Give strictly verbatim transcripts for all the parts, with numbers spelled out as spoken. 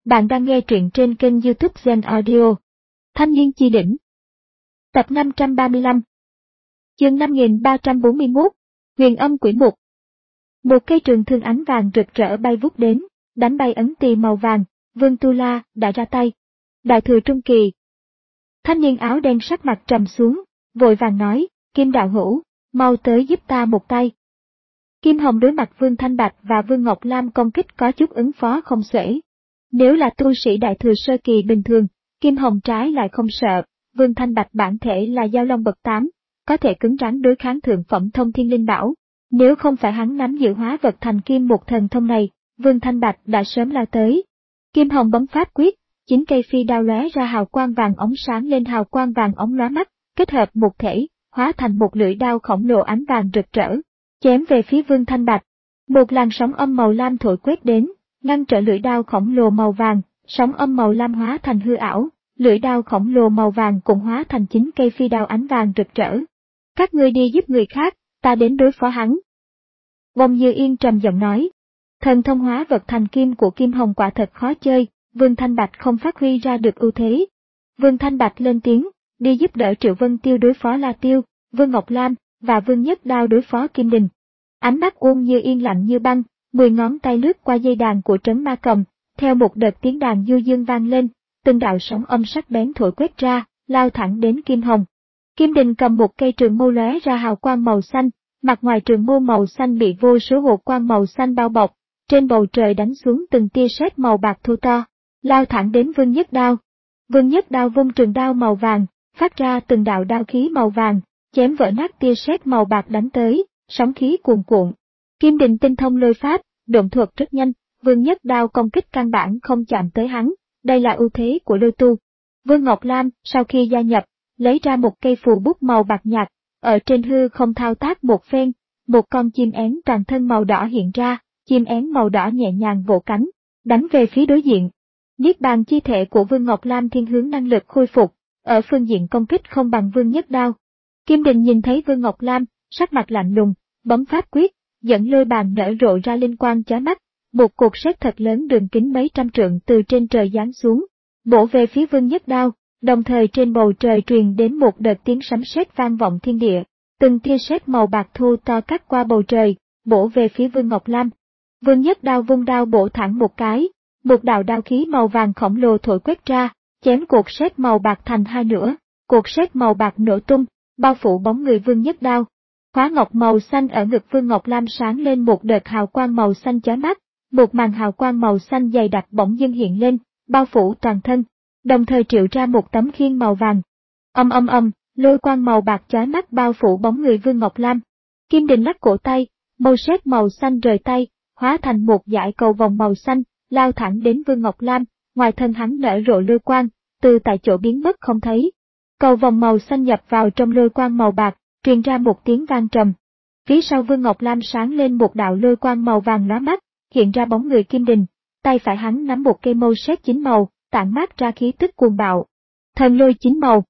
Bạn đang nghe truyện trên kênh YouTube Zen Audio. Thanh niên chi đỉnh. Tập năm trăm ba mươi lăm. Chương năm nghìn ba trăm bốn mươi mốt. Huyền âm quỷ mục. Một cây trường thương ánh vàng rực rỡ bay vút đến, đánh bay ấn tỳ màu vàng. Vương Tu La đã ra tay. Đại thừa trung kỳ. Thanh niên áo đen sắc mặt trầm xuống, vội vàng nói, Kim đạo hữu, mau tới giúp ta một tay. Kim Hồng đối mặt Vương Thanh Bạch và Vương Ngọc Lam công kích có chút ứng phó không xuể. Nếu là tu sĩ đại thừa sơ kỳ bình thường, Kim Hồng trái lại không sợ, Vương Thanh Bạch bản thể là giao long bậc tám, có thể cứng rắn đối kháng thượng phẩm thông thiên linh bảo. Nếu không phải hắn nắm giữ hóa vật thành kim một thần thông này, Vương Thanh Bạch đã sớm lao tới. Kim Hồng bấm pháp quyết, chín cây phi đao lóe ra hào quang vàng óng sáng lên hào quang vàng óng lóa mắt, kết hợp một thể, hóa thành một lưỡi đao khổng lồ ánh vàng rực rỡ, chém về phía Vương Thanh Bạch. Một làn sóng âm màu lam thổi quét đến, ngăn trở lưỡi đao khổng lồ màu vàng, sóng âm màu lam hóa thành hư ảo, lưỡi đao khổng lồ màu vàng cũng hóa thành chín cây phi đao ánh vàng rực rỡ. Các ngươi đi giúp người khác, ta đến đối phó hắn. Vong Như Yên trầm giọng nói. Thần thông hóa vật thành kim của Kim Hồng quả thật khó chơi, Vương Thanh Bạch không phát huy ra được ưu thế. Vương Thanh Bạch lên tiếng, đi giúp đỡ Triệu Vân Tiêu đối phó La Tiêu, Vương Ngọc Lam, và Vương Nhất Đao đối phó Kim Đình. Ánh mắt Uông Như Yên lạnh như băng, mười ngón tay lướt qua dây đàn của trấn ma cầm, theo một đợt tiếng đàn du dương vang lên, từng đạo sóng âm sắc bén thổi quét ra, lao thẳng đến Kim Hồng. Kim Đình cầm một cây trường mâu lóe ra hào quang màu xanh, mặt ngoài trường mâu màu xanh bị vô số hột quang màu xanh bao bọc, trên bầu trời đánh xuống từng tia sét màu bạc thô to, lao thẳng đến Vương Nhất Đao. Vương Nhất Đao vung trường đao màu vàng, phát ra từng đạo đao khí màu vàng, chém vỡ nát tia sét màu bạc đánh tới, sóng khí cuồn cuộn. Kim Đình tinh thông lôi pháp, độn thuật rất nhanh, Vương Nhất Đao công kích căn bản không chạm tới hắn, đây là ưu thế của lôi tu. Vương Ngọc Lam sau khi gia nhập, lấy ra một cây phù bút màu bạc nhạt, ở trên hư không thao tác một phen, một con chim én toàn thân màu đỏ hiện ra, chim én màu đỏ nhẹ nhàng vỗ cánh, đánh về phía đối diện. Niết bàn chi thể của Vương Ngọc Lam thiên hướng năng lực khôi phục, ở phương diện công kích không bằng Vương Nhất Đao. Kim Đình nhìn thấy Vương Ngọc Lam, sắc mặt lạnh lùng, bấm pháp quyết, dẫn lôi bàn nở rộ ra linh quang chói mắt, một cột sét thật lớn đường kính mấy trăm trượng từ trên trời giáng xuống, bổ về phía Vương Nhất Đao, đồng thời trên bầu trời truyền đến một đợt tiếng sấm sét vang vọng thiên địa, từng tia sét màu bạc thô to cắt qua bầu trời, bổ về phía Vương Ngọc Lam. Vương Nhất Đao vung đao bổ thẳng một cái, một đạo đao khí màu vàng khổng lồ thổi quét ra, chém cột sét màu bạc thành hai nửa, cột sét màu bạc nổ tung, bao phủ bóng người Vương Nhất Đao. Khóa ngọc màu xanh ở ngực Vương Ngọc Lam sáng lên một đợt hào quang màu xanh chói mắt, một màn hào quang màu xanh dày đặc bỗng dưng hiện lên, bao phủ toàn thân, đồng thời triệu ra một tấm khiên màu vàng. Âm âm âm, lôi quang màu bạc chói mắt bao phủ bóng người Vương Ngọc Lam. Kim Đình lắc cổ tay, mâu sét màu xanh rời tay, hóa thành một dải cầu vòng màu xanh, lao thẳng đến Vương Ngọc Lam, ngoài thân hắn nở rộ lôi quang, từ tại chỗ biến mất không thấy. Cầu vòng màu xanh nhập vào trong lôi quang màu bạc, truyền ra một tiếng vang trầm. Phía sau Vương Ngọc Lam sáng lên một đạo lôi quang màu vàng lóa mắt, hiện ra bóng người Kim Đình, tay phải hắn nắm một cây mâu sét chín màu, tản mát ra khí tức cuồng bạo. Thần lôi chín màu.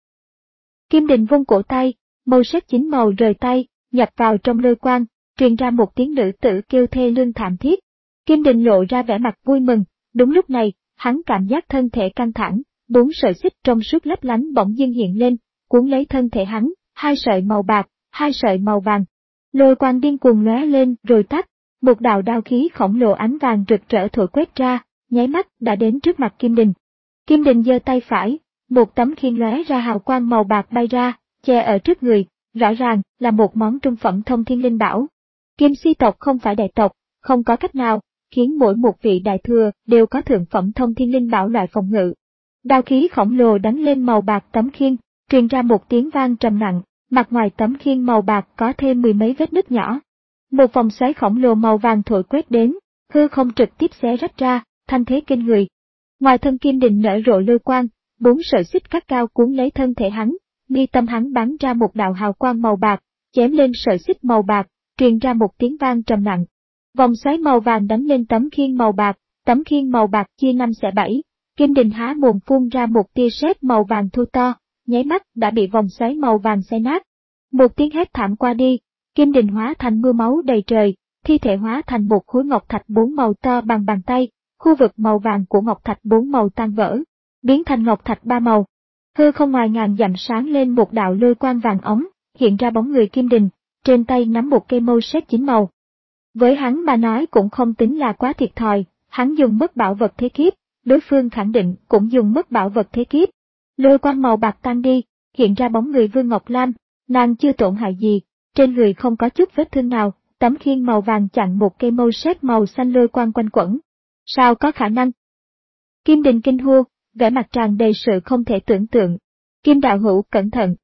Kim Đình vung cổ tay, mâu sét chín màu rời tay, nhập vào trong lôi quang, truyền ra một tiếng nữ tử kêu thê lương thảm thiết. Kim Đình lộ ra vẻ mặt vui mừng, đúng lúc này, hắn cảm giác thân thể căng thẳng, bốn sợi xích trong suốt lấp lánh bỗng dưng hiện lên, cuốn lấy thân thể hắn, hai sợi màu bạc, hai sợi màu vàng. Lôi quang điên cuồng lóe lên rồi tắt, một đạo đao khí khổng lồ ánh vàng rực rỡ thổi quét ra, nháy mắt đã đến trước mặt Kim Đình. Kim Đình giơ tay phải, một tấm khiên lóe ra hào quang màu bạc bay ra, che ở trước người, rõ ràng là một món trung phẩm thông thiên linh bảo. Kim si tộc không phải đại tộc, không có cách nào khiến mỗi một vị đại thừa đều có thượng phẩm thông thiên linh bảo loại phòng ngự. Đao khí khổng lồ đánh lên màu bạc tấm khiên, truyền ra một tiếng vang trầm nặng, mặt ngoài tấm khiên màu bạc có thêm mười mấy vết nứt nhỏ. Một vòng xoáy khổng lồ màu vàng thổi quét đến, hư không trực tiếp xé rách ra, thanh thế kinh người. Ngoài thân Kim Đình nở rộ lôi quang, bốn sợi xích cắt cao cuốn lấy thân thể hắn, mi tâm hắn bắn ra một đạo hào quang màu bạc, chém lên sợi xích màu bạc, truyền ra một tiếng vang trầm nặng. Vòng xoáy màu vàng đánh lên tấm khiên màu bạc, tấm khiên màu bạc chia năm xẻ bảy, Kim Đình há mồm phun ra một tia sét màu vàng thô to, nháy mắt đã bị vòng xoáy màu vàng xé nát. Một tiếng hét thảm qua đi, Kim Đình hóa thành mưa máu đầy trời, thi thể hóa thành một khối ngọc thạch bốn màu to bằng bàn tay, khu vực màu vàng của ngọc thạch bốn màu tan vỡ, biến thành ngọc thạch ba màu. Hư không ngoài ngàn dặm sáng lên một đạo lôi quang vàng óng, hiện ra bóng người Kim Đình, trên tay nắm một cây mâu sét chín màu. Với hắn mà nói cũng không tính là quá thiệt thòi, hắn dùng mất bảo vật thế kiếp, đối phương khẳng định cũng dùng mất bảo vật thế kiếp. Lôi quang màu bạc tan đi, hiện ra bóng người Vương Ngọc Lam, nàng chưa tổn hại gì, trên người không có chút vết thương nào, tấm khiên màu vàng chặn một cây mâu sét màu xanh lôi quang quanh quẩn. Sao có khả năng? Kim Đình kinh hô, vẻ mặt tràn đầy sự không thể tưởng tượng. Kim đạo hữu cẩn thận.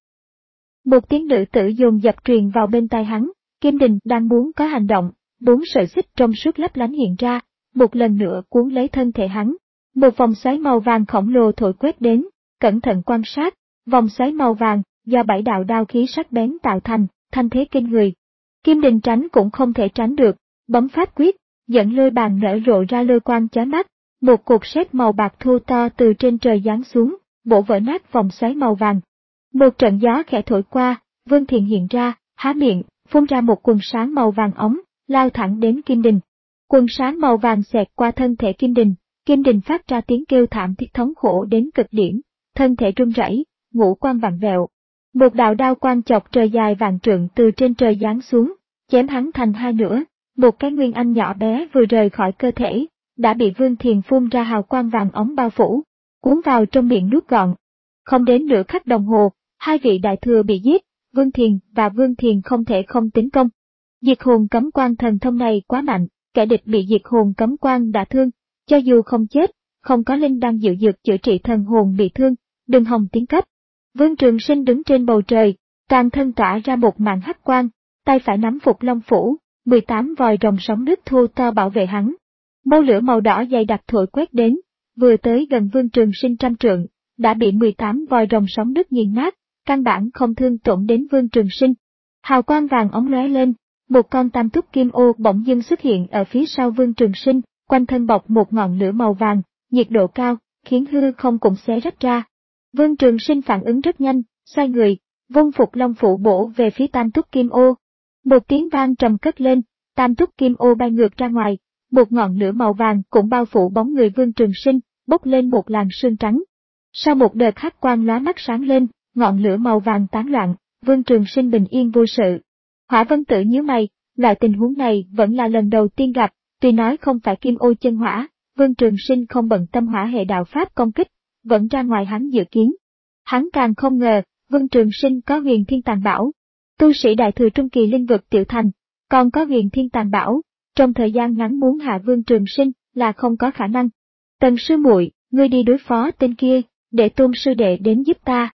Một tiếng nữ tử dồn dập truyền vào bên tai hắn, Kim Đình đang muốn có hành động, bốn sợi xích trong suốt lấp lánh hiện ra, một lần nữa cuốn lấy thân thể hắn. Một vòng xoáy màu vàng khổng lồ thổi quét đến, cẩn thận quan sát, vòng xoáy màu vàng do bảy đạo đao khí sắc bén tạo thành, thanh thế kinh người. Kim Đình tránh cũng không thể tránh được, bấm pháp quyết, dẫn lôi bàn nở rộ ra lôi quang chói mắt, một cột sét màu bạc thô to từ trên trời giáng xuống, bổ vỡ nát vòng xoáy màu vàng. Một trận gió khẽ thổi qua, Vương Thiền hiện ra, há miệng, phun ra một quần sáng màu vàng óng, lao thẳng đến Kim Đình. Quần sáng màu vàng xẹt qua thân thể Kim Đình, Kim Đình phát ra tiếng kêu thảm thiết thống khổ đến cực điểm, thân thể run rẩy, ngũ quan vặn vẹo. Một đạo đao quang chọc trời dài vạn trượng từ trên trời giáng xuống, chém hắn thành hai nửa, một cái nguyên anh nhỏ bé vừa rời khỏi cơ thể, đã bị Vương Thiền phun ra hào quang vàng óng bao phủ, cuốn vào trong miệng nuốt gọn. Không đến nửa khắc đồng hồ, hai vị đại thừa bị giết, Vương Thiền và Vương Thiền không thể không tính công. Diệt hồn cấm quan thần thông này quá mạnh, kẻ địch bị diệt hồn cấm quan đả thương, cho dù không chết, không có linh đan dự dược chữa trị thần hồn bị thương, đừng hòng tiến cấp. Vương Trường Sinh đứng trên bầu trời, toàn thân tỏa ra một màn hắc quang, tay phải nắm Phục Long Phủ, mười tám vòi rồng sóng nước thô to bảo vệ hắn. Mâu lửa màu đỏ dày đặc thổi quét đến, vừa tới gần Vương Trường Sinh trăm trượng, đã bị mười tám vòi rồng sóng nước nghiền nát, căn bản không thương tổn đến Vương Trường Sinh. Hào quang vàng óng lóe lên, một con tam túc kim ô bỗng dưng xuất hiện ở phía sau Vương Trường Sinh, quanh thân bọc một ngọn lửa màu vàng, nhiệt độ cao, khiến hư không cũng xé rách ra. Vương Trường Sinh phản ứng rất nhanh, xoay người, vung Phục Long Phủ bổ về phía tam túc kim ô. Một tiếng vang trầm cất lên, tam túc kim ô bay ngược ra ngoài, một ngọn lửa màu vàng cũng bao phủ bóng người Vương Trường Sinh, bốc lên một làn sương trắng. Sau một đợt hắc quang lóa mắt sáng lên, ngọn lửa màu vàng tán loạn, Vương Trường Sinh bình yên vô sự. Hỏa Vân Tử nhíu mày, loại tình huống này vẫn là lần đầu tiên gặp, tuy nói không phải kim ô chân hỏa, Vương Trường Sinh không bận tâm hỏa hệ đạo pháp công kích, vẫn ra ngoài hắn dự kiến. Hắn càng không ngờ, Vương Trường Sinh có huyền thiên tàng bảo. Tu sĩ đại thừa trung kỳ linh vực tiểu thành, còn có huyền thiên tàng bảo, trong thời gian ngắn muốn hạ Vương Trường Sinh là không có khả năng. Tần sư muội, ngươi đi đối phó tên kia, để Tôn sư đệ đến giúp ta.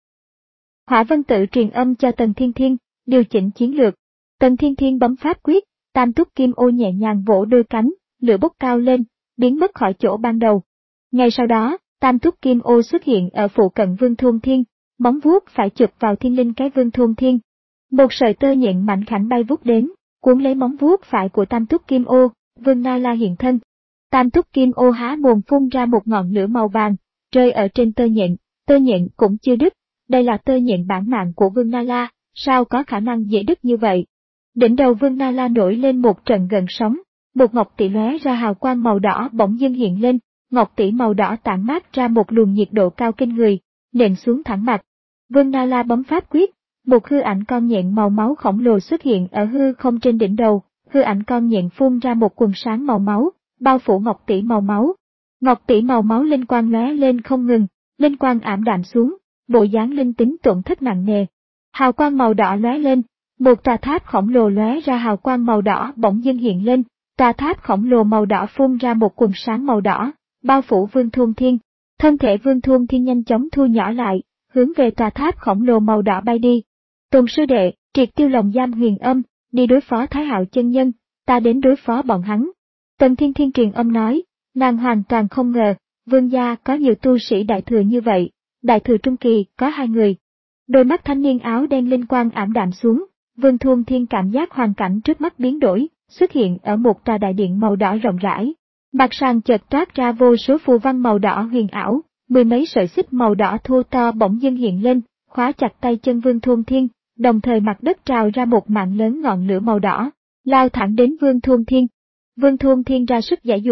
Hỏa Vân Tự truyền âm cho Tần Thiên Thiên, điều chỉnh chiến lược. Tần Thiên Thiên bấm pháp quyết, tam túc kim ô nhẹ nhàng vỗ đôi cánh, lửa bốc cao lên, biến mất khỏi chỗ ban đầu. Ngay sau đó, tam túc kim ô xuất hiện ở phụ cận Vương Thôn Thiên, móng vuốt phải chụp vào thiên linh cái Vương Thôn Thiên. Một sợi tơ nhện mảnh khảnh bay vút đến, cuốn lấy móng vuốt phải của tam túc kim ô, Vương Na La hiện thân. Tam túc kim ô há mồm phun ra một ngọn lửa màu vàng, rơi ở trên tơ nhện, tơ nhện cũng chưa đứt, đây là tơ nhện bản mạng của Vương Na La, sao có khả năng dễ đứt như vậy. Đỉnh đầu Vương Na La nổi lên một trận gợn sóng, một ngọc tỷ lóe ra hào quang màu đỏ bỗng dưng hiện lên, ngọc tỷ màu đỏ tản mát ra một luồng nhiệt độ cao kinh người, nện xuống thẳng mặt. Vương Na La bấm pháp quyết, một hư ảnh con nhện màu máu khổng lồ xuất hiện ở hư không trên đỉnh đầu, hư ảnh con nhện phun ra một quần sáng màu máu, bao phủ ngọc tỷ màu máu. Ngọc tỷ màu máu linh quang lóe lên không ngừng, linh quang ảm đạm xuống, bộ dáng linh tính tổn thất nặng nề. Hào quang màu đỏ lóe lên, một tòa tháp khổng lồ lóe ra hào quang màu đỏ bỗng dưng hiện lên, tòa tháp khổng lồ màu đỏ phun ra một quần sáng màu đỏ, bao phủ Vương Thôn Thiên. Thân thể Vương Thôn Thiên nhanh chóng thu nhỏ lại, hướng về tòa tháp khổng lồ màu đỏ bay đi. Tôn sư đệ, triệt tiêu lồng giam huyền âm, đi đối phó Thái Hạo chân nhân, ta đến đối phó bọn hắn. Tần Thiên Thiên truyền âm nói, nàng hoàn toàn không ngờ, Vương gia có nhiều tu sĩ đại thừa như vậy, đại thừa trung kỳ có hai người. Đôi mắt thanh niên áo đen linh quang ảm đạm xuống, Vương Thôn Thiên cảm giác hoàn cảnh trước mắt biến đổi, xuất hiện ở một tòa đại điện màu đỏ rộng rãi. Mặt sàn chợt toát ra vô số phù văn màu đỏ huyền ảo, mười mấy sợi xích màu đỏ thô to bỗng dưng hiện lên, khóa chặt tay chân Vương Thôn Thiên, đồng thời mặt đất trào ra một mạng lớn ngọn lửa màu đỏ, lao thẳng đến Vương Thôn Thiên. Vương Thôn Thiên ra sức giãy giụa,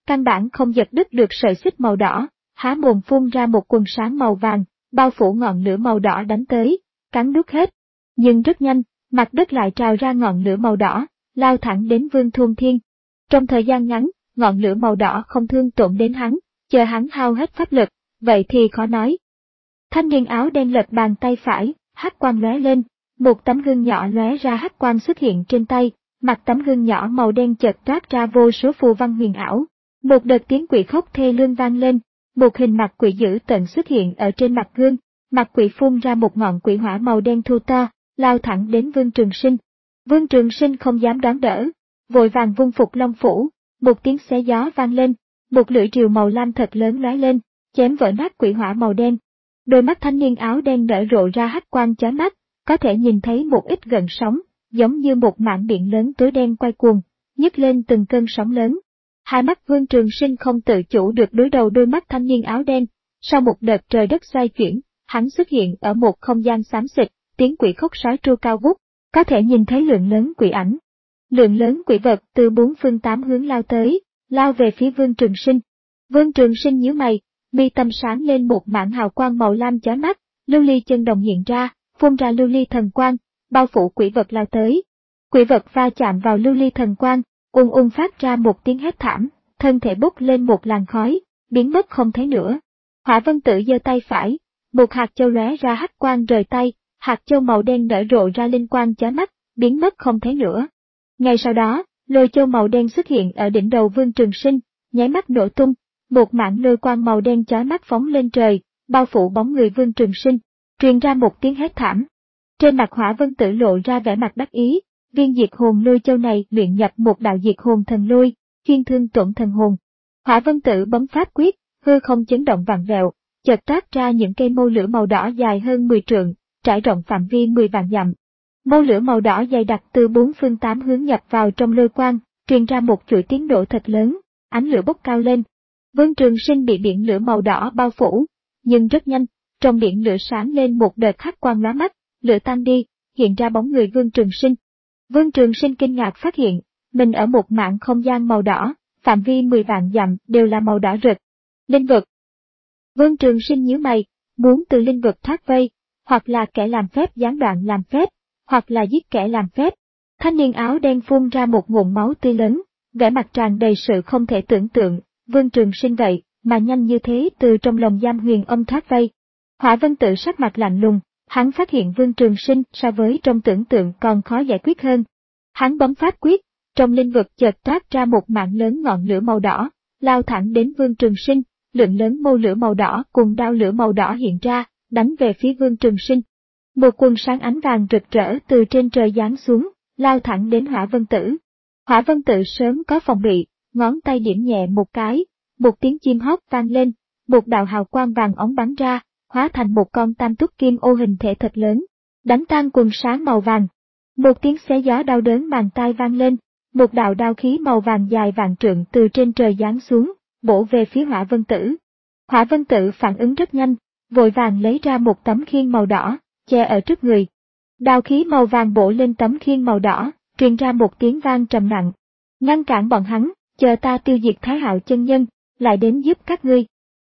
căn bản không giật đứt được sợi xích màu đỏ, há mồm phun ra một quần sáng màu vàng, bao phủ ngọn lửa màu đỏ đánh tới, cắn nuốt hết. Nhưng rất nhanh, mặt đất lại trào ra ngọn lửa màu đỏ, lao thẳng đến Vương Thuôn Thiên. Trong thời gian ngắn, ngọn lửa màu đỏ không thương tổn đến hắn, chờ hắn hao hết pháp lực, vậy thì khó nói. Thanh niên áo đen lật bàn tay phải, hắc quang lóe lên, một tấm gương nhỏ lóe ra hắc quang xuất hiện trên tay, mặt tấm gương nhỏ màu đen chợt toát ra vô số phù văn huyền ảo. Một đợt tiếng quỷ khóc thê lương vang lên, một hình mặt quỷ dữ tợn xuất hiện ở trên mặt gương, mặt quỷ phun ra một ngọn quỷ hỏa màu đen thô to, lao thẳng đến Vương Trường Sinh. Vương Trường Sinh không dám đón đỡ, vội vàng vung phục long phủ, một tiếng xé gió vang lên, một lưỡi rìu màu lam thật lớn lóe lên, chém vỡ nát quỷ hỏa màu đen. Đôi mắt thanh niên áo đen nở rộ ra hắc quang chói mắt, có thể nhìn thấy một ít gợn sóng, giống như một mảng biển lớn tối đen quay cuồng, nhấc lên từng cơn sóng lớn. Hai mắt Vương Trường Sinh không tự chủ được đối đầu đôi mắt thanh niên áo đen, sau một đợt trời đất xoay chuyển, hắn xuất hiện ở một không gian xám xịt, tiếng quỷ khóc sói tru cao vút, có thể nhìn thấy lượng lớn quỷ ảnh. Lượng lớn quỷ vật từ bốn phương tám hướng lao tới, lao về phía Vương Trường Sinh. Vương Trường Sinh nhíu mày, mi tâm sáng lên một mảng hào quang màu lam chói mắt, lưu ly chân đồng hiện ra, phun ra lưu ly thần quang, bao phủ quỷ vật lao tới. Quỷ vật va chạm vào lưu ly thần quang, ung ung phát ra một tiếng hét thảm, thân thể bốc lên một làn khói, biến mất không thấy nữa. Hỏa Vân Tử giơ tay phải, một hạt châu lóe ra hắc quang rời tay, hạt châu màu đen nở rộ ra linh quang chói mắt, biến mất không thấy nữa. Ngay sau đó, lôi châu màu đen xuất hiện ở đỉnh đầu Vương Trường Sinh, nháy mắt nổ tung, một mảng lôi quang màu đen chói mắt phóng lên trời, bao phủ bóng người Vương Trường Sinh, truyền ra một tiếng hét thảm. Trên mặt Hỏa Vân Tử lộ ra vẻ mặt đắc ý, viên diệt hồn lôi châu này luyện nhập một đạo diệt hồn thần lôi, chuyên thương tổn thần hồn. Hỏa Vân Tử bấm pháp quyết, hư không chấn động vặn vẹo, chợt toát ra những cây mâu lửa màu đỏ dài hơn mười trượng, trải rộng phạm vi mười vạn dặm. Mâu lửa màu đỏ dày đặc từ bốn phương tám hướng nhập vào trong lôi quang, truyền ra một chuỗi tiếng nổ thật lớn, ánh lửa bốc cao lên. Vương Trường Sinh bị biển lửa màu đỏ bao phủ, nhưng rất nhanh, trong biển lửa sáng lên một đợt hắc quang lóa mắt, lửa tan đi, hiện ra bóng người Vương Trường Sinh. Vương Trường Sinh kinh ngạc phát hiện, mình ở một mảng không gian màu đỏ, phạm vi mười vạn dặm đều là màu đỏ rực. Linh vực. Vương Trường Sinh nhíu mày, muốn từ linh vực thoát vây, hoặc là kẻ làm phép gián đoạn làm phép, hoặc là giết kẻ làm phép. Thanh niên áo đen phun ra một ngụm máu tươi lớn, vẻ mặt tràn đầy sự không thể tưởng tượng, Vương Trường Sinh vậy, mà nhanh như thế từ trong lồng giam huyền âm thoát vây. Hỏa Vân Tử sắc mặt lạnh lùng, hắn phát hiện Vương Trường Sinh so với trong tưởng tượng còn khó giải quyết hơn. Hắn bấm pháp quyết, trong linh vực chợt toát ra một mạng lớn ngọn lửa màu đỏ, lao thẳng đến Vương Trường Sinh, lượng lớn mâu lửa màu đỏ cùng đao lửa màu đỏ hiện ra, đánh về phía Vương Trường Sinh. Một quần sáng ánh vàng rực rỡ từ trên trời giáng xuống, lao thẳng đến Hỏa Vân Tử. Hỏa Vân Tử sớm có phòng bị, ngón tay điểm nhẹ một cái, một tiếng chim hót vang lên, một đạo hào quang vàng óng bắn ra, hóa thành một con tam túc kim ô hình thể thật lớn, đánh tan quần sáng màu vàng. Một tiếng xé gió đau đớn màng tai vang lên, một đạo đao khí màu vàng dài vạn trượng từ trên trời giáng xuống, bổ về phía Hỏa Vân Tử. Hỏa Vân Tử phản ứng rất nhanh, vội vàng lấy ra một tấm khiên màu đỏ, che ở trước người. Đao khí màu vàng bổ lên tấm khiên màu đỏ, truyền ra một tiếng vang trầm nặng. Ngăn cản bọn hắn, chờ ta tiêu diệt Thái Hạo chân nhân, lại đến giúp các ngươi.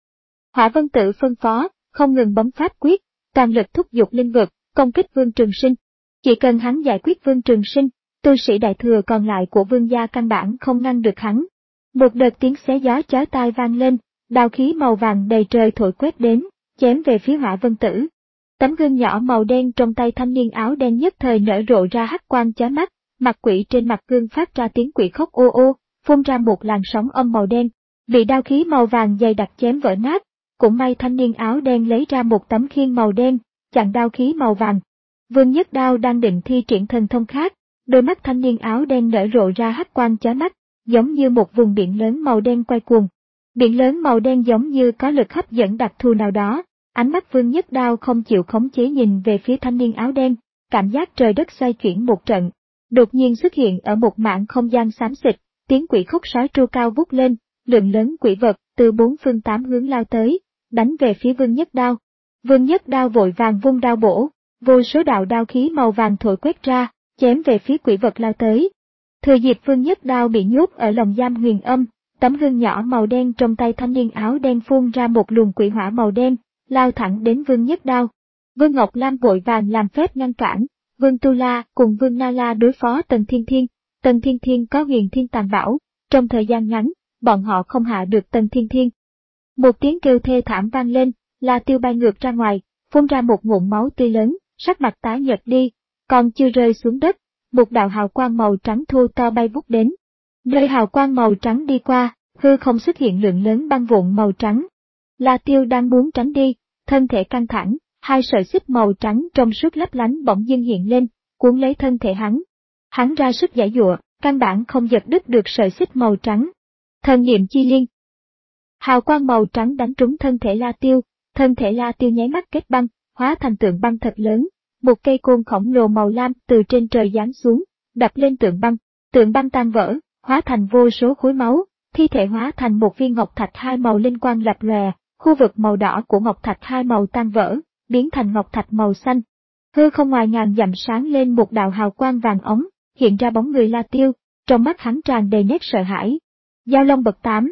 Hỏa Vân Tử phân phó, không ngừng bấm pháp quyết, toàn lực thúc giục linh vực, công kích Vương Trường Sinh. Chỉ cần hắn giải quyết Vương Trường Sinh, tu sĩ đại thừa còn lại của Vương gia căn bản không ngăn được hắn. Một đợt tiếng xé gió chói tai vang lên, đao khí màu vàng đầy trời thổi quét đến, chém về phía Hỏa Vân Tử. Tấm gương nhỏ màu đen trong tay thanh niên áo đen nhất thời nở rộ ra hắc quang chói mắt, mặt quỷ trên mặt gương phát ra tiếng quỷ khóc ô ô, phun ra một làn sóng âm màu đen, bị đao khí màu vàng dày đặc chém vỡ nát. Cũng may thanh niên áo đen lấy ra một tấm khiên màu đen, chặn đao khí màu vàng. Vương Nhất Đao đang định thi triển thần thông khác, đôi mắt thanh niên áo đen nở rộ ra hắc quang chói mắt, giống như một vùng biển lớn màu đen quay cuồng. Biển lớn màu đen giống như có lực hấp dẫn đặc thù nào đó, ánh mắt Vương Nhất Đao không chịu khống chế nhìn về phía thanh niên áo đen, cảm giác trời đất xoay chuyển một trận. Đột nhiên xuất hiện ở một mảng không gian xám xịt, tiếng quỷ khúc sói tru cao vút lên, lượng lớn quỷ vật từ bốn phương tám hướng lao tới, đánh về phía Vương Nhất Đao. Vương Nhất Đao vội vàng vung đao bổ, vô số đạo đao khí màu vàng thổi quét ra, chém về phía quỷ vật lao tới. Thừa dịp Vương Nhất Đao bị nhốt ở lồng giam huyền âm, Tấm gương nhỏ màu đen trong tay thanh niên áo đen phun ra một luồng quỷ hỏa màu đen, lao thẳng đến Vương Nhất Đao. Vương Ngọc Lam vội vàng làm phép ngăn cản, Vương Tu La cùng Vương Na La đối phó Tần Thiên Thiên. Tần Thiên Thiên có huyền thiên tàn bảo, trong thời gian ngắn, bọn họ không hạ được Tần Thiên Thiên. Một tiếng kêu thê thảm vang lên, La Tiêu bay ngược ra ngoài, phun ra một ngụm máu tươi lớn, sắc mặt tái nhợt đi, còn chưa rơi xuống đất, một đạo hào quang màu trắng thô to bay vút đến. Nơi hào quang màu trắng đi qua, hư không xuất hiện lượng lớn băng vụn màu trắng. La Tiêu đang muốn tránh đi, thân thể căng thẳng, hai sợi xích màu trắng trong suốt lấp lánh bỗng dưng hiện lên, cuốn lấy thân thể hắn. Hắn ra sức giãy giụa, căn bản không giật đứt được sợi xích màu trắng. Thần niệm chi liên. Hào quang màu trắng đánh trúng thân thể La Tiêu, thân thể La Tiêu nháy mắt kết băng, hóa thành tượng băng thật lớn. Một cây côn khổng lồ màu lam từ trên trời giáng xuống, đập lên tượng băng, tượng băng tan vỡ, hóa thành vô số khối máu, thi thể hóa thành một viên ngọc thạch hai màu linh quang lập lòe, khu vực màu đỏ của ngọc thạch hai màu tan vỡ, biến thành ngọc thạch màu xanh. Hư không ngoài ngàn dặm sáng lên một đạo hào quang vàng ống, hiện ra bóng người La Tiêu, trong mắt hắn tràn đầy nét sợ hãi. Giao Long bậc tám.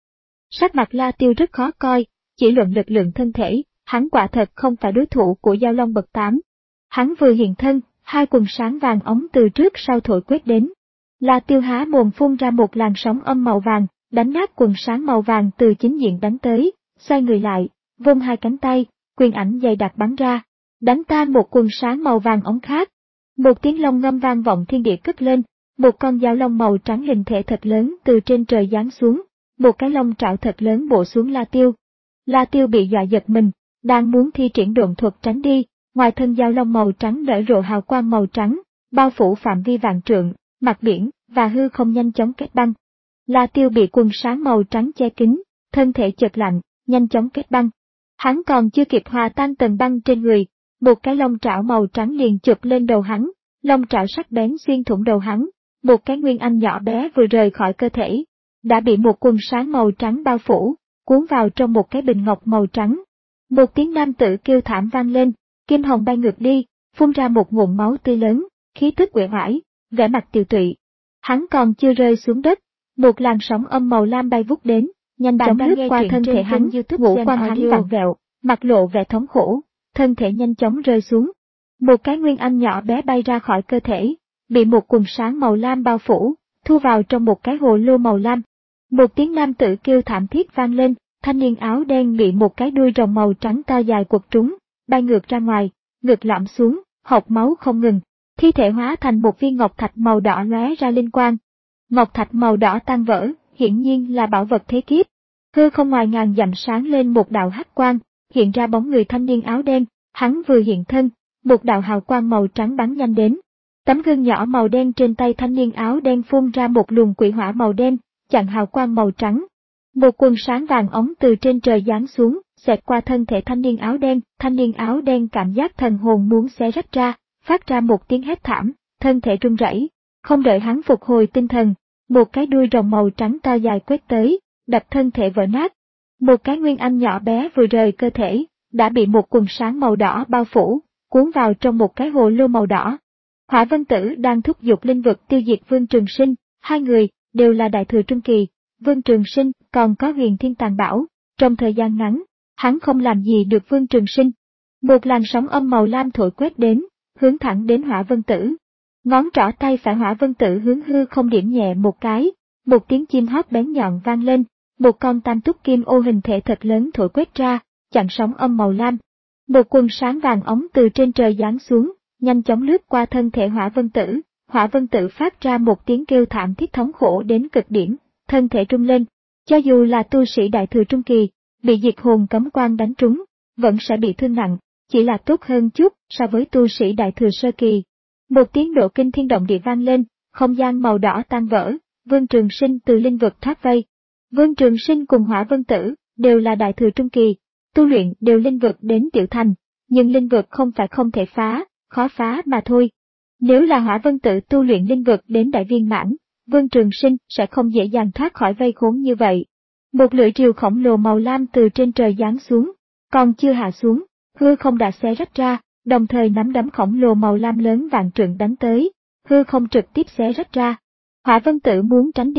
Sắc mặt La Tiêu rất khó coi, chỉ luận lực lượng thân thể, hắn quả thật không phải đối thủ của Giao Long bậc tám. Hắn vừa hiện thân, hai quần sáng vàng ống từ trước sau thổi quét đến. La Tiêu há mồm phun ra một làn sóng âm màu vàng, đánh nát quần sáng màu vàng từ chính diện đánh tới, xoay người lại, vung hai cánh tay, quyền ảnh dày đặc bắn ra, đánh tan một quần sáng màu vàng ống khác. Một tiếng long ngâm vang vọng thiên địa cất lên, một con dao long màu trắng hình thể thật lớn từ trên trời giáng xuống, một cái long trảo thật lớn bổ xuống La Tiêu. La Tiêu bị dọa giật mình, đang muốn thi triển độn thuật tránh đi, ngoài thân dao long màu trắng nở rộ hào quang màu trắng, bao phủ phạm vi vạn trượng, mặt biển và hư không nhanh chóng kết băng. La Tiêu bị quần sáng màu trắng che kín, thân thể chợt lạnh, nhanh chóng kết băng. Hắn còn chưa kịp hòa tan tầng băng trên người, một cái long trảo màu trắng liền chụp lên đầu hắn, long trảo sắc bén xuyên thủng đầu hắn, một cái nguyên anh nhỏ bé vừa rời khỏi cơ thể, đã bị một quần sáng màu trắng bao phủ, cuốn vào trong một cái bình ngọc màu trắng. Một tiếng nam tử kêu thảm vang lên, Kim Hồng bay ngược đi, phun ra một ngụm máu tươi lớn, khí tức uể oải, vẻ mặt tiều tụy. Hắn còn chưa rơi xuống đất, một làn sóng âm màu lam bay vút đến, nhanh chóng lướt qua thân thể hắn, ngũ quan hắn vặn vẹo, mặt lộ vẻ thống khổ, thân thể nhanh chóng rơi xuống. Một cái nguyên anh nhỏ bé bay ra khỏi cơ thể, bị một quần sáng màu lam bao phủ, thu vào trong một cái hồ lô màu lam. Một tiếng nam tử kêu thảm thiết vang lên, thanh niên áo đen bị một cái đuôi rồng màu trắng to dài quật trúng, bay ngược ra ngoài, ngực lõm xuống, hộc máu không ngừng, thi thể hóa thành một viên ngọc thạch màu đỏ lóe ra linh quang. Ngọc thạch màu đỏ tan vỡ, hiển nhiên là bảo vật thế kiếp. Hư không ngoài ngàn dặm sáng lên một đạo hắc quang, hiện ra bóng người thanh niên áo đen, hắn vừa hiện thân, một đạo hào quang màu trắng bắn nhanh đến. Tấm gương nhỏ màu đen trên tay thanh niên áo đen phun ra một luồng quỷ hỏa màu đen, chặn hào quang màu trắng. Một quần sáng vàng ống từ trên trời giáng xuống, xẹt qua thân thể thanh niên áo đen, thanh niên áo đen cảm giác thần hồn muốn xé rách ra, phát ra một tiếng hét thảm, thân thể run rẩy. Không đợi hắn phục hồi tinh thần, một cái đuôi rồng màu trắng to dài quét tới, đập thân thể vỡ nát. Một cái nguyên anh nhỏ bé vừa rời cơ thể, đã bị một quần sáng màu đỏ bao phủ, cuốn vào trong một cái hồ lô màu đỏ. Hỏa Vân Tử đang thúc giục linh vực tiêu diệt Vương Trường Sinh, hai người đều là đại thừa trung kỳ, Vương Trường Sinh còn có huyền thiên tàn bảo, trong thời gian ngắn, hắn không làm gì được Vương Trường Sinh. Một làn sóng âm màu lam thổi quét đến, hướng thẳng đến Hỏa Vân Tử. Ngón trỏ tay phải Hỏa Vân Tử hướng hư không điểm nhẹ một cái, một tiếng chim hót bén nhọn vang lên, một con tam túc kim ô hình thể thật lớn thổi quét ra, chặn sóng âm màu lam. Một quần sáng vàng ống từ trên trời giáng xuống, nhanh chóng lướt qua thân thể Hỏa Vân Tử. Hỏa Vân Tử phát ra một tiếng kêu thảm thiết thống khổ đến cực điểm, thân thể rung lên. Cho dù là tu sĩ đại thừa trung kỳ, bị diệt hồn cấm quan đánh trúng, vẫn sẽ bị thương nặng, chỉ là tốt hơn chút so với tu sĩ đại thừa sơ kỳ. Một tiếng độ kinh thiên động địa vang lên, không gian màu đỏ tan vỡ, Vương Trường Sinh từ linh vực thoát vây. Vương Trường Sinh cùng Hỏa Vân Tử đều là đại thừa trung kỳ, tu luyện đều linh vực đến tiểu thành, nhưng linh vực không phải không thể phá, khó phá mà thôi. Nếu là Hỏa Vân Tử tu luyện linh vực đến đại viên mãn, Vương Trường Sinh sẽ không dễ dàng thoát khỏi vây khốn như vậy. Một lưỡi rìu khổng lồ màu lam từ trên trời giáng xuống, còn chưa hạ xuống, hư không đã xé rách ra, đồng thời nắm đấm khổng lồ màu lam lớn vạn trượng đánh tới, hư không trực tiếp xé rách ra. Hỏa Vân Tử muốn tránh đi,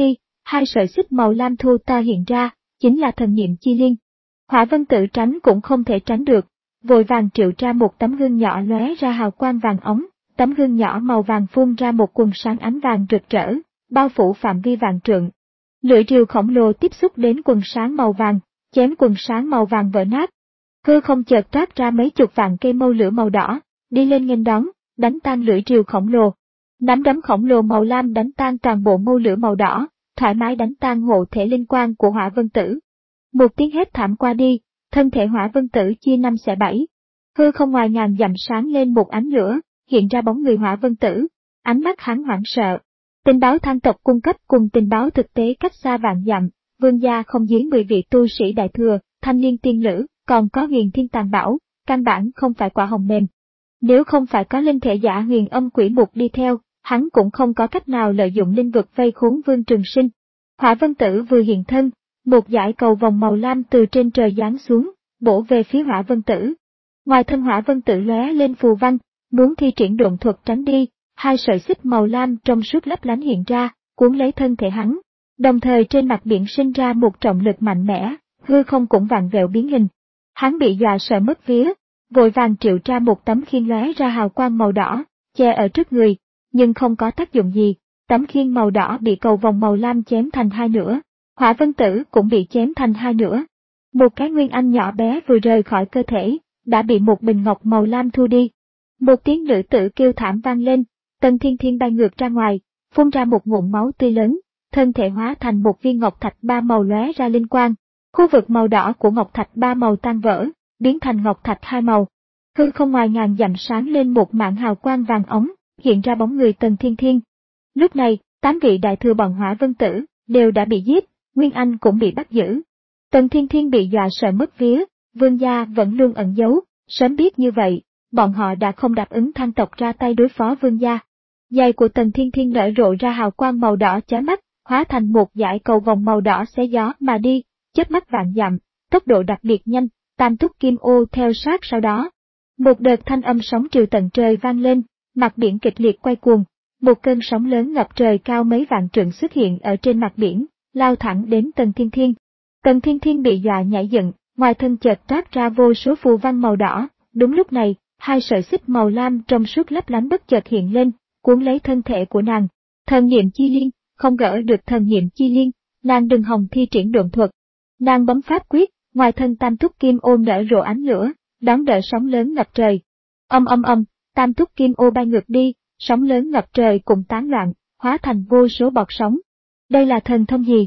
hai sợi xích màu lam thô to hiện ra, chính là thần niệm chi liên. Hỏa Vân Tử tránh cũng không thể tránh được, vội vàng triệu ra một tấm gương nhỏ lóe ra hào quang vàng óng, tấm gương nhỏ màu vàng phun ra một quần sáng ánh vàng rực rỡ, bao phủ phạm vi vạn trượng. Lưỡi rìu khổng lồ tiếp xúc đến quần sáng màu vàng, chém quần sáng màu vàng vỡ nát. Hư không chợt toát ra mấy chục vạn cây mâu lửa màu đỏ, đi lên nghênh đón, đánh tan lưỡi rìu khổng lồ. Nắm đấm khổng lồ màu lam đánh tan toàn bộ mâu lửa màu đỏ, thoải mái đánh tan hộ thể linh quang của Hỏa Vân Tử. Một tiếng hét thảm qua đi, thân thể Hỏa Vân Tử chia năm xẻ bảy. Hư không ngoài ngàn dặm sáng lên một ánh lửa, hiện ra bóng người Hỏa Vân Tử. Ánh mắt hắn hoảng sợ. Tình báo Thang tộc cung cấp cùng tình báo thực tế cách xa vạn dặm, Vương gia không dưới mười vị tu sĩ đại thừa, thanh niên tiên nữ, còn có Huyền Thiên Tàn Bảo, căn bản không phải quả hồng mềm. Nếu không phải có linh thể giả Huyền Âm Quỷ Mục đi theo, hắn cũng không có cách nào lợi dụng linh vực vây khốn Vương Trường Sinh. Hỏa Vân Tử vừa hiện thân, một dải cầu vòng màu lam từ trên trời giáng xuống, bổ về phía Hỏa Vân Tử. Ngoài thân Hỏa Vân Tử lóe lên phù văn, muốn thi triển độn thuật tránh đi, hai sợi xích màu lam trong suốt lấp lánh hiện ra, cuốn lấy thân thể hắn. Đồng thời trên mặt biển sinh ra một trọng lực mạnh mẽ, hư không cũng vặn vẹo biến hình. Hắn bị dọa sợ mất vía, vội vàng triệu ra một tấm khiên lóe ra hào quang màu đỏ, che ở trước người, nhưng không có tác dụng gì. Tấm khiên màu đỏ bị cầu vòng màu lam chém thành hai nửa, Hỏa Vân Tử cũng bị chém thành hai nửa. Một cái nguyên anh nhỏ bé vừa rời khỏi cơ thể, đã bị một bình ngọc màu lam thu đi. Một tiếng nữ tử kêu thảm vang lên, Tần Thiên Thiên bay ngược ra ngoài, phun ra một ngụm máu tươi lớn, thân thể hóa thành một viên ngọc thạch ba màu lóe ra linh quang. Khu vực màu đỏ của ngọc thạch ba màu tan vỡ, biến thành ngọc thạch hai màu. Hư không ngoài ngàn dặm sáng lên một mảng hào quang vàng ống, hiện ra bóng người Tần Thiên Thiên. Lúc này, tám vị đại thừa bọn Hỏa Vân Tử đều đã bị giết, Nguyên Anh cũng bị bắt giữ. Tần Thiên Thiên bị dọa sợ mất vía, Vương gia vẫn luôn ẩn giấu, sớm biết như vậy, bọn họ đã không đáp ứng Thang tộc ra tay đối phó Vương gia. Giày của Tần Thiên Thiên nở rộ ra hào quang màu đỏ chói mắt, hóa thành một dải cầu vòng màu đỏ xé gió mà đi, chớp mắt vạn dặm, tốc độ đặc biệt nhanh, Tam Túc Kim Ô theo sát sau đó. Một đợt thanh âm sóng triều tận trời vang lên, mặt biển kịch liệt quay cuồng. Một cơn sóng lớn ngập trời cao mấy vạn trượng xuất hiện ở trên mặt biển, lao thẳng đến Tần Thiên Thiên. Tần Thiên Thiên bị dọa nhảy dựng, ngoài thân chợt toát ra vô số phù văn màu đỏ. Đúng lúc này, hai sợi xích màu lam trong suốt lấp lánh bất chợt hiện lên, cuốn lấy thân thể của nàng. Thần niệm chi liên, không gỡ được thần niệm chi liên, nàng đừng hòng thi triển độn thuật. Nàng bấm pháp quyết, ngoài thân Tam Túc Kim Ô nở rộ ánh lửa, đón đỡ sóng lớn ngập trời. Âm âm âm, Tam Túc Kim Ô bay ngược đi. Sóng lớn ngập trời cùng tán loạn, hóa thành vô số bọt sóng. Đây là thần thông gì?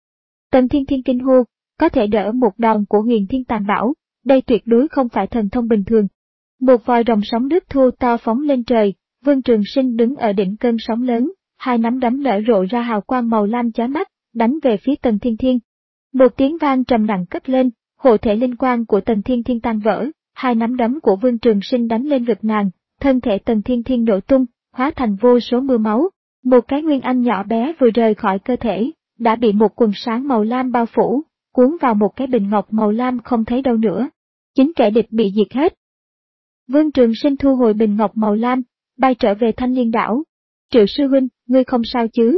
Tần Thiên Thiên kinh hô, có thể đỡ một đòn của Huyền Thiên Tàn Bảo, đây tuyệt đối không phải thần thông bình thường. Một vòi rồng sóng nước thô to phóng lên trời, Vương Trường Sinh đứng ở đỉnh cơn sóng lớn, hai nắm đấm nở rộ ra hào quang màu lam chói mắt, đánh về phía Tần Thiên Thiên. Một tiếng vang trầm nặng cất lên, hộ thể linh quang của Tần Thiên Thiên tan vỡ, hai nắm đấm của Vương Trường Sinh đánh lên ngực nàng, thân thể Tần Thiên Thiên nổ tung, hóa thành vô số mưa máu. Một cái nguyên anh nhỏ bé vừa rời khỏi cơ thể, đã bị một quần sáng màu lam bao phủ, cuốn vào một cái bình ngọc màu lam không thấy đâu nữa. Chính kẻ địch bị diệt hết. Vương Trường Sinh thu hồi bình ngọc màu lam, bay trở về Thanh Liên đảo. Triệu sư huynh, ngươi không sao chứ?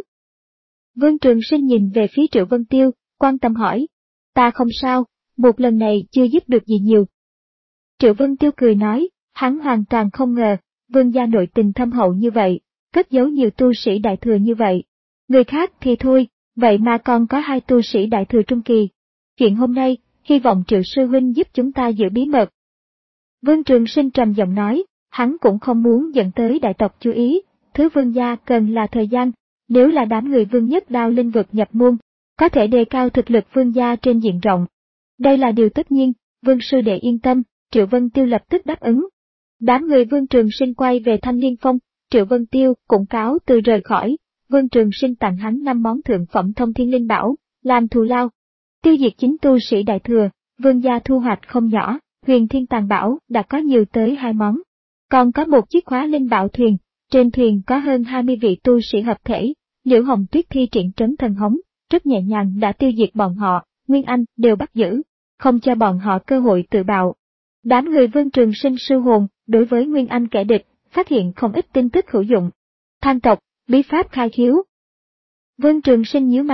Vương Trường Sinh nhìn về phía Triệu Vân Tiêu, quan tâm hỏi. Ta không sao, một lần này chưa giúp được gì nhiều. Triệu Vân Tiêu cười nói, hắn hoàn toàn không ngờ, Vương gia nội tình thâm hậu như vậy, cất giấu nhiều tu sĩ đại thừa như vậy. Người khác thì thôi, vậy mà còn có hai tu sĩ đại thừa trung kỳ. Chuyện hôm nay, hy vọng Triệu sư huynh giúp chúng ta giữ bí mật. Vương Trường Sinh trầm giọng nói, hắn cũng không muốn dẫn tới đại tộc chú ý, thứ Vương gia cần là thời gian, nếu là đám người Vương Nhất Đao linh vực nhập môn, có thể đề cao thực lực Vương gia trên diện rộng. Đây là điều tất nhiên, Vương sư đệ yên tâm, Triệu Vân Tiêu lập tức đáp ứng. Đám người Vương Trường Sinh quay về Thanh Liên Phong, Triệu Vân Tiêu cũng cáo từ rời khỏi, Vương Trường Sinh tặng hắn năm món thượng phẩm thông thiên linh bảo, làm thù lao. Tiêu diệt chính tu sĩ đại thừa, Vương gia thu hoạch không nhỏ, Huyền Thiên Tàn Bảo đã có nhiều tới hai món. Còn có một chiếc khóa linh bảo thuyền, trên thuyền có hơn hai mươi vị tu sĩ hợp thể, Liễu Hồng Tuyết thi triển trấn thần hống, rất nhẹ nhàng đã tiêu diệt bọn họ, Nguyên Anh đều bắt giữ, không cho bọn họ cơ hội tự bạo. Đám người Vương Trường Sinh sư hồn, đối với Nguyên Anh kẻ địch, phát hiện không ít tin tức hữu dụng. Thang tộc, bí pháp khai khiếu. Vương Trường Sinh nhíu mày,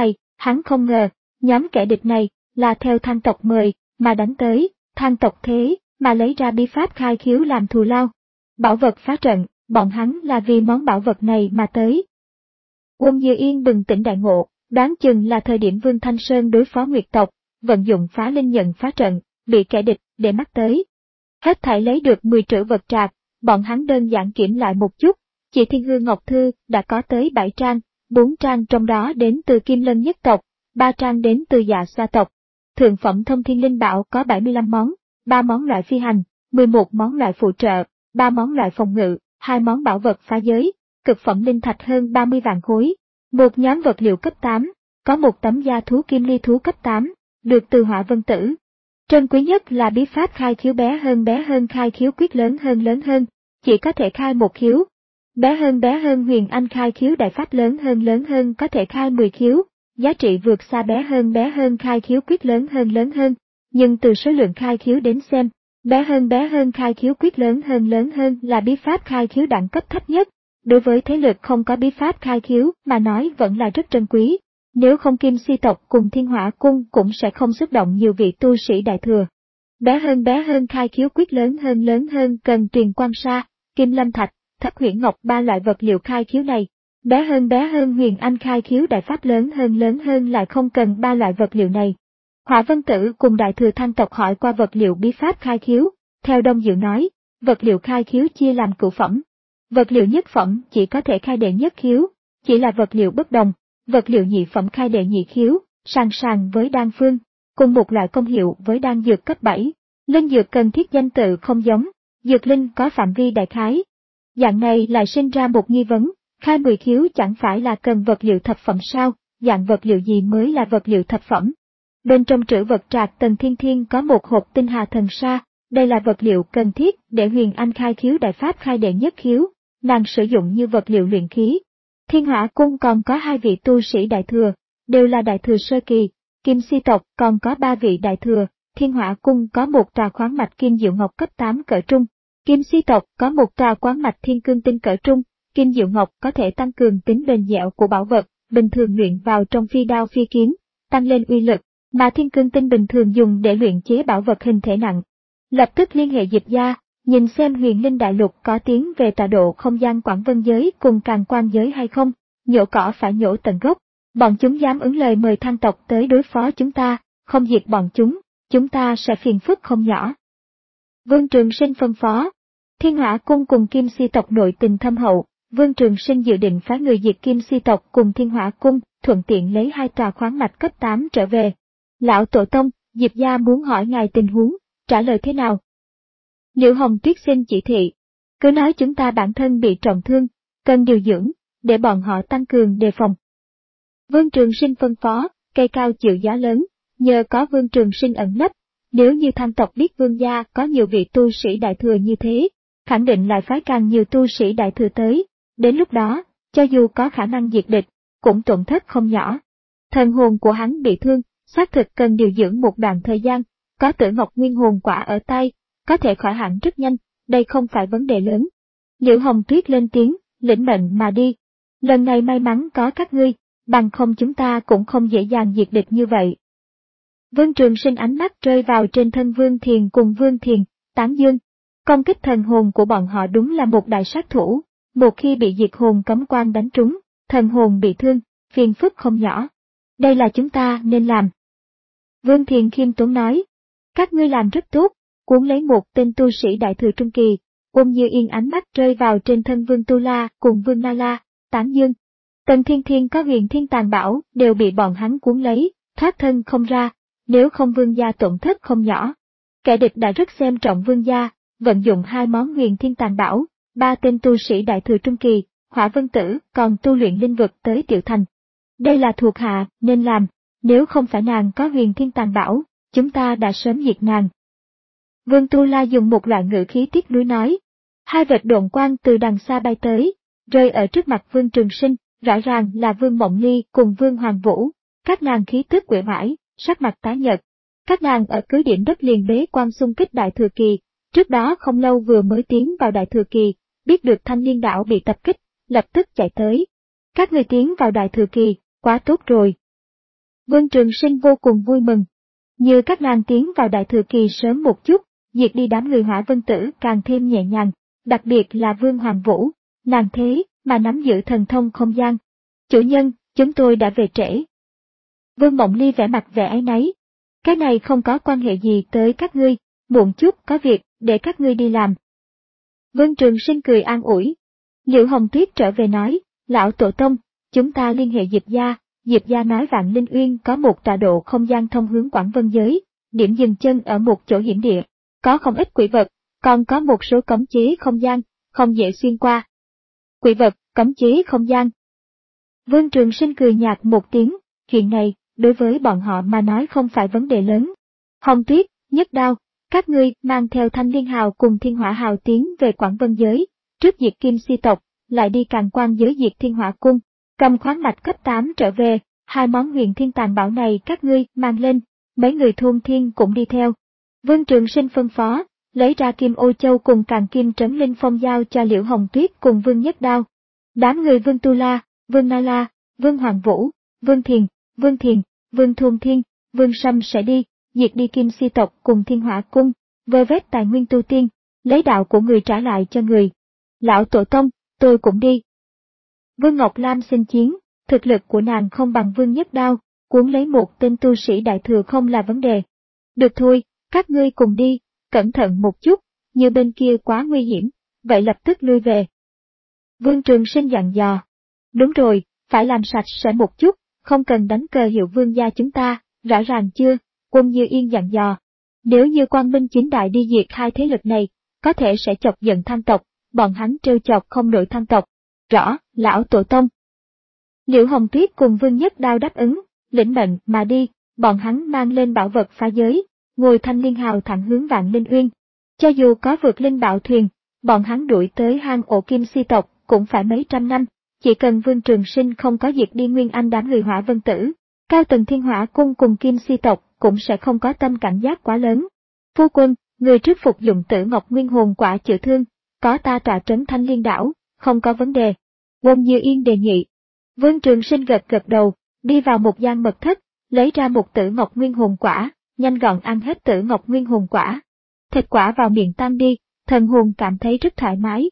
Hắn không ngờ, nhóm kẻ địch này, là theo Thang tộc mời, mà đánh tới, Thang tộc thế, mà lấy ra bí pháp khai khiếu làm thù lao. Bảo vật phá trận, bọn hắn là vì món bảo vật này mà tới. Quân Như Yên bừng tỉnh đại ngộ, đoán chừng là thời điểm Vương Thanh Sơn đối phó Nguyệt tộc, vận dụng phá linh nhận phá trận, bị kẻ địch để mắt tới. Hết thảy lấy được mười trữ vật trạc, bọn hắn đơn giản kiểm lại một chút, chỉ Thiên Hương Ngọc Thư đã có tới bảy trang, bốn trang trong đó đến từ Kim Lân nhất tộc, ba trang đến từ Dạ Xoa tộc. Thượng phẩm thông thiên linh bảo có bảy mươi lăm món, ba món loại phi hành, mười một món loại phụ trợ, ba món loại phòng ngự, hai món bảo vật phá giới, cực phẩm linh thạch hơn ba mươi vạn khối. Một nhóm vật liệu cấp tám, có một tấm da thú kim ly thú cấp tám, được từ Hỏa Vân Tử. Trân quý nhất là bí pháp khai khiếu bé hơn bé hơn khai khiếu quyết lớn hơn lớn hơn, chỉ có thể khai một khiếu. Bé hơn bé hơn huyền anh khai khiếu đại pháp lớn hơn lớn hơn có thể khai mười khiếu, giá trị vượt xa bé hơn bé hơn khai khiếu quyết lớn hơn lớn hơn, nhưng từ số lượng khai khiếu đến xem, bé hơn bé hơn khai khiếu quyết lớn hơn lớn hơn là bí pháp khai khiếu đẳng cấp thấp nhất. Đối với thế lực không có bí pháp khai khiếu mà nói vẫn là rất trân quý, nếu không Kim Si tộc cùng Thiên Hỏa cung cũng sẽ không xuất động nhiều vị tu sĩ đại thừa. Bé hơn bé hơn khai khiếu quyết lớn hơn lớn hơn cần truyền quan sa, kim lâm thạch, thất huyễn ngọc ba loại vật liệu khai khiếu này. Bé hơn bé hơn huyền anh khai khiếu đại pháp lớn hơn lớn hơn lại không cần ba loại vật liệu này. Hỏa Vân Tử cùng đại thừa Thang tộc hỏi qua vật liệu bí pháp khai khiếu, theo Đông Dự nói, vật liệu khai khiếu chia làm cửu phẩm. Vật liệu nhất phẩm chỉ có thể khai đệ nhất khiếu, chỉ là vật liệu bất đồng, vật liệu nhị phẩm khai đệ nhị khiếu, sàng sàng với đan phương, cùng một loại công hiệu với đan dược cấp bảy. Linh dược cần thiết danh tự không giống, dược linh có phạm vi đại khái. Dạng này lại sinh ra một nghi vấn, khai mười khiếu chẳng phải là cần vật liệu thập phẩm sao, dạng vật liệu gì mới là vật liệu thập phẩm. Bên trong trữ vật trạc Tần Thiên Thiên có một hộp tinh hà thần sa, đây là vật liệu cần thiết để huyền anh khai khiếu đại pháp khai đệ nhất khiếu. Nàng sử dụng như vật liệu luyện khí. Thiên Hỏa cung còn có hai vị tu sĩ đại thừa, đều là đại thừa sơ kỳ, Kim Si tộc còn có ba vị đại thừa, Thiên Hỏa cung có một trà khoáng mạch Kim Diệu Ngọc cấp tám cỡ trung, Kim Si tộc có một trà khoáng mạch Thiên Cương Tinh cỡ trung, Kim Diệu Ngọc có thể tăng cường tính bền dẻo của bảo vật, bình thường luyện vào trong phi đao phi kiếm, tăng lên uy lực, mà Thiên Cương Tinh bình thường dùng để luyện chế bảo vật hình thể nặng. Lập tức liên hệ Dịch gia. Nhìn xem huyền linh đại lục có tiến về tọa độ không gian Quảng Vân giới cùng Càn Quan giới hay không, nhổ cỏ phải nhổ tận gốc. Bọn chúng dám ứng lời mời Thang tộc tới đối phó chúng ta, không diệt bọn chúng, chúng ta sẽ phiền phức không nhỏ. Vương Trường Sinh phân phó. Thiên Hỏa cung cùng Kim Si tộc nội tình thâm hậu, Vương Trường Sinh dự định phái người diệt Kim Si tộc cùng Thiên Hỏa cung, thuận tiện lấy hai tòa khoáng mạch cấp tám trở về. Lão Tổ Tông, Diệp gia muốn hỏi ngài tình huống, trả lời thế nào? Liễu Hồng Tuyết xin chỉ thị, cứ nói chúng ta bản thân bị trọng thương, cần điều dưỡng, để bọn họ tăng cường đề phòng. Vương Trường Sinh phân phó, cây cao chịu gió lớn, nhờ có Vương Trường Sinh ẩn nấp, nếu như Thang tộc biết Vương gia có nhiều vị tu sĩ đại thừa như thế, khẳng định lại phái càng nhiều tu sĩ đại thừa tới, đến lúc đó, cho dù có khả năng diệt địch, cũng tổn thất không nhỏ. Thần hồn của hắn bị thương, xác thực cần điều dưỡng một đoạn thời gian, có Tử Ngọc Nguyên hồn quả ở tay, có thể khỏi hẳn rất nhanh, đây không phải vấn đề lớn. Liễu Hồng Tuyết lên tiếng, lĩnh mệnh mà đi. Lần này may mắn có các ngươi, bằng không chúng ta cũng không dễ dàng diệt địch như vậy. Vương Trường Sinh ánh mắt rơi vào trên thân Vương Thiền cùng Vương Thiền, tán dương. Công kích thần hồn của bọn họ đúng là một đại sát thủ, một khi bị diệt hồn cấm quan đánh trúng, thần hồn bị thương, phiền phức không nhỏ. Đây là chúng ta nên làm. Vương Thiền khiêm tốn nói, các ngươi làm rất tốt. Cuốn lấy một tên tu sĩ đại thừa trung kỳ, Ôn Như Yên ánh mắt rơi vào trên thân Vương Tu La cùng Vương Na La, tán dương. Tần Thiên Thiên có huyền thiên tàn bảo đều bị bọn hắn cuốn lấy, thoát thân không ra, nếu không Vương gia tổn thất không nhỏ. Kẻ địch đã rất xem trọng Vương gia, vận dụng hai món huyền thiên tàn bảo, ba tên tu sĩ đại thừa trung kỳ, Hỏa Vân Tử còn tu luyện linh vực tới tiểu thành. Đây là thuộc hạ nên làm, nếu không phải nàng có huyền thiên tàn bảo, chúng ta đã sớm diệt nàng. Vương Tu La dùng một loại ngữ khí tiếc nuối nói. Hai vệt độn quang từ đằng xa bay tới, rơi ở trước mặt Vương Trường Sinh, rõ ràng là Vương Mộng Ly cùng Vương Hoàng Vũ. Các nàng khí tức uể oải, sắc mặt tái nhợt. Các nàng ở cứ điểm đất liền bế quan xung kích Đại Thừa Kỳ, trước đó không lâu vừa mới tiến vào Đại Thừa Kỳ, biết được Thanh Liên Đảo bị tập kích, lập tức chạy tới. Các người tiến vào Đại Thừa Kỳ, quá tốt rồi. Vương Trường Sinh vô cùng vui mừng. Như các nàng tiến vào đại thừa kỳ sớm một chút, diệt đi đám người Hỏa Vân Tử càng thêm nhẹ nhàng, đặc biệt là Vương Hoàng Vũ, nàng thế mà nắm giữ thần thông không gian. Chủ nhân, chúng tôi đã về trễ. Vương Mộng Ly vẻ mặt vẻ áy náy. Cái này không có quan hệ gì tới các ngươi, muộn chút có việc, để các ngươi đi làm. Vương Trường Sinh cười an ủi. Liễu Hồng Tuyết trở về nói, lão tổ tông, chúng ta liên hệ Diệp gia, Diệp gia nói Vạn Linh Uyên có một tọa độ không gian thông hướng Quảng Vân giới, điểm dừng chân ở một chỗ hiểm địa, có không ít quỷ vật, còn có một số cấm chế không gian, không dễ xuyên qua. Quỷ vật, cấm chế không gian. Vương Trường Sinh cười nhạt một tiếng, chuyện này, đối với bọn họ mà nói không phải vấn đề lớn. Hồng Tuyết, Nhất Đao, các ngươi mang theo Thanh Liên Hào cùng Thiên Hỏa Hào tiến về Quảng Vân giới, trước diệt Kim Si tộc, lại đi Càn Quan giới diệt Thiên Hỏa cung, cầm khoáng mạch cấp tám trở về, hai món huyền thiên tàn bảo này các ngươi mang lên, mấy người thôn thiên cũng đi theo. Vương Trường Sinh phân phó, lấy ra Kim Ô Châu cùng Càn Kim Trấn Linh Phong giao cho Liễu Hồng Tuyết cùng Vương Nhất Đao. Đám người Vương Tu La, Vương Na La, Vương Hoàng Vũ, Vương Thiền, Vương Thiền, Vương Thôn Thiên, Vương Sâm sẽ đi, diệt đi Kim Si tộc cùng Thiên Hỏa cung, vơ vét tài nguyên tu tiên, lấy đạo của người trả lại cho người. Lão tổ tông, tôi cũng đi. Vương Ngọc Lam xin chiến, thực lực của nàng không bằng Vương Nhất Đao, cuốn lấy một tên tu sĩ đại thừa không là vấn đề. Được thôi, các ngươi cùng đi, cẩn thận một chút, như bên kia quá nguy hiểm, vậy lập tức lui về. Vương Trường Sinh dặn dò. Đúng rồi, phải làm sạch sẽ một chút, không cần đánh cờ hiệu vương gia chúng ta, rõ ràng chưa, Quân Như Yên dặn dò. Nếu như Quang Minh chính đại đi diệt hai thế lực này, có thể sẽ chọc giận Thanh tộc, bọn hắn trêu chọc không nổi Thanh tộc. Rõ, lão tổ tông. Liễu Hồng Tuyết cùng Vương Nhất Đao đáp ứng, lĩnh mệnh mà đi, bọn hắn mang lên bảo vật phá giới, ngồi Thanh Liên Hào thẳng hướng Vạn Linh Uyên. Cho dù có vượt linh bảo thuyền, bọn hắn đuổi tới hang ổ Kim Si tộc cũng phải mấy trăm năm, chỉ cần Vương Trường Sinh không có diệt đi Nguyên Anh đám người Hỏa Vân Tử, Cao Tầng Thiên Hỏa cung cùng Kim Si tộc cũng sẽ không có tâm cảnh giác quá lớn. Phu quân, người trước phục dụng Tử Ngọc Nguyên hồn quả chữa thương, có ta tọa trấn Thanh Liên đảo, không có vấn đề. Quân Như Yên đề nghị. Vương Trường Sinh gật gật đầu, đi vào một gian mật thất, lấy ra một Tử Ngọc Nguyên hồn quả, nhanh gọn ăn hết Tử Ngọc Nguyên hồn quả. Thịt quả vào miệng tan đi, thần hồn cảm thấy rất thoải mái.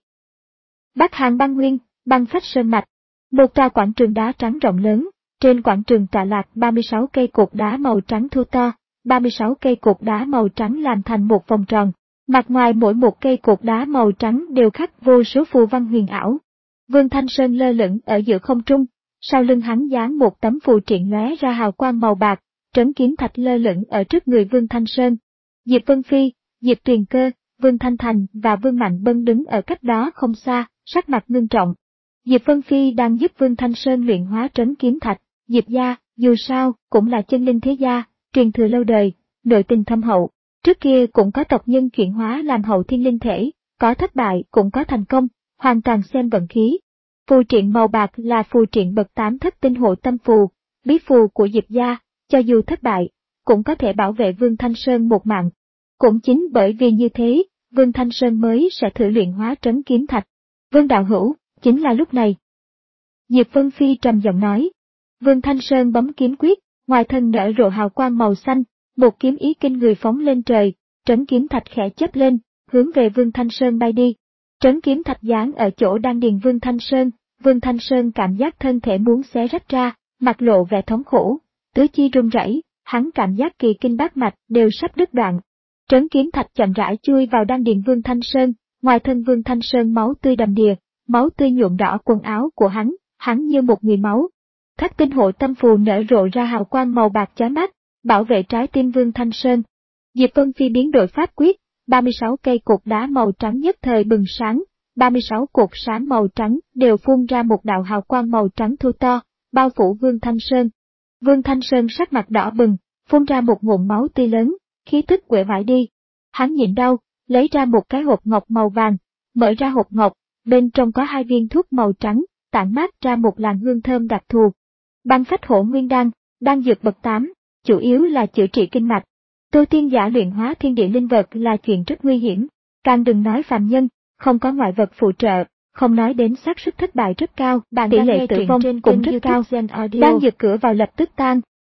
Bắc Hàng Băng Nguyên, Băng Phách Sơn Mạch, một tòa quảng trường đá trắng rộng lớn, trên quảng trường tọa lạc ba mươi sáu cây cột đá màu trắng thu to, ba mươi sáu cây cột đá màu trắng làm thành một vòng tròn, mặt ngoài mỗi một cây cột đá màu trắng đều khắc vô số phù văn huyền ảo. Vương Thanh Sơn lơ lửng ở giữa không trung, sau lưng hắn dán một tấm phù triện lóe ra hào quang màu bạc, trấn kiếm thạch lơ lửng ở trước người Vương Thanh Sơn. Diệp Vân Phi, Diệp Tuyền Cơ, Vương Thanh Thành và Vương Mạnh Bân đứng ở cách đó không xa, sắc mặt ngưng trọng. Diệp Vân Phi đang giúp Vương Thanh Sơn luyện hóa trấn kiếm thạch. Diệp gia, dù sao, cũng là chân linh thế gia, truyền thừa lâu đời, nội tình thâm hậu. Trước kia cũng có tộc nhân chuyển hóa làm hậu thiên linh thể, có thất bại cũng có thành công, hoàn toàn xem vận khí. Phù triện màu bạc là phù triện bậc tám thất tinh hộ tâm phù, bí phù của Diệp gia, cho dù thất bại, cũng có thể bảo vệ Vương Thanh Sơn một mạng. Cũng chính bởi vì như thế, Vương Thanh Sơn mới sẽ thử luyện hóa trấn kiếm thạch. Vương đạo hữu, chính là lúc này. Diệp Vân Phi trầm giọng nói. Vương Thanh Sơn bấm kiếm quyết, ngoài thân nở rộ hào quang màu xanh, một kiếm ý kinh người phóng lên trời, trấn kiếm thạch khẽ chớp lên, hướng về Vương Thanh Sơn bay đi. Trấn kiếm thạch dán ở chỗ đan điền Vương Thanh Sơn, Vương Thanh Sơn cảm giác thân thể muốn xé rách ra, mặt lộ vẻ thống khổ, tứ chi run rẩy, hắn cảm giác kỳ kinh bát mạch đều sắp đứt đoạn. Trấn kiếm thạch chậm rãi chui vào đan điền Vương Thanh Sơn, ngoài thân Vương Thanh Sơn máu tươi đầm đìa, máu tươi nhuộm đỏ quần áo của hắn, hắn như một người máu. Thất tinh hộ tâm phù nở rộ ra hào quang màu bạc chói mắt, bảo vệ trái tim Vương Thanh Sơn. Diệp Vân Phi biến đổi pháp quyết, ba mươi sáu cây cột đá màu trắng nhất thời bừng sáng, ba mươi sáu cột sáng màu trắng đều phun ra một đạo hào quang màu trắng thu to, bao phủ Vương Thanh Sơn. Vương Thanh Sơn sắc mặt đỏ bừng, phun ra một ngụm máu tươi lớn, khí tức uể oải đi. Hắn nhịn đau, lấy ra một cái hộp ngọc màu vàng, mở ra hộp ngọc, bên trong có hai viên thuốc màu trắng, tản mát ra một làn hương thơm đặc thù. Băng Phách Hổ Nguyên Đan, đan dược bậc tám, chủ yếu là chữa trị kinh mạch. Tu tiên giả luyện hóa thiên địa linh vật là chuyện rất nguy hiểm, càng đừng nói phàm nhân, không có ngoại vật phụ trợ, không nói đến xác suất thất bại rất cao, tỷ lệ tử vong cũng rất cao. Đan dược cửa vào lập tức tan,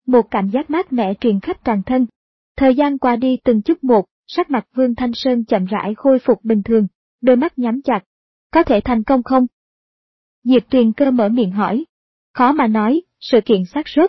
một cảm giác mát mẻ truyền khắp toàn thân. Thời gian qua đi từng chút một, sắc mặt Vương Thanh Sơn chậm rãi khôi phục bình thường, đôi mắt nhắm chặt. Có thể thành công không? Diệp Tuyền Cơ mở miệng hỏi. Khó mà nói, sự kiện xác suất.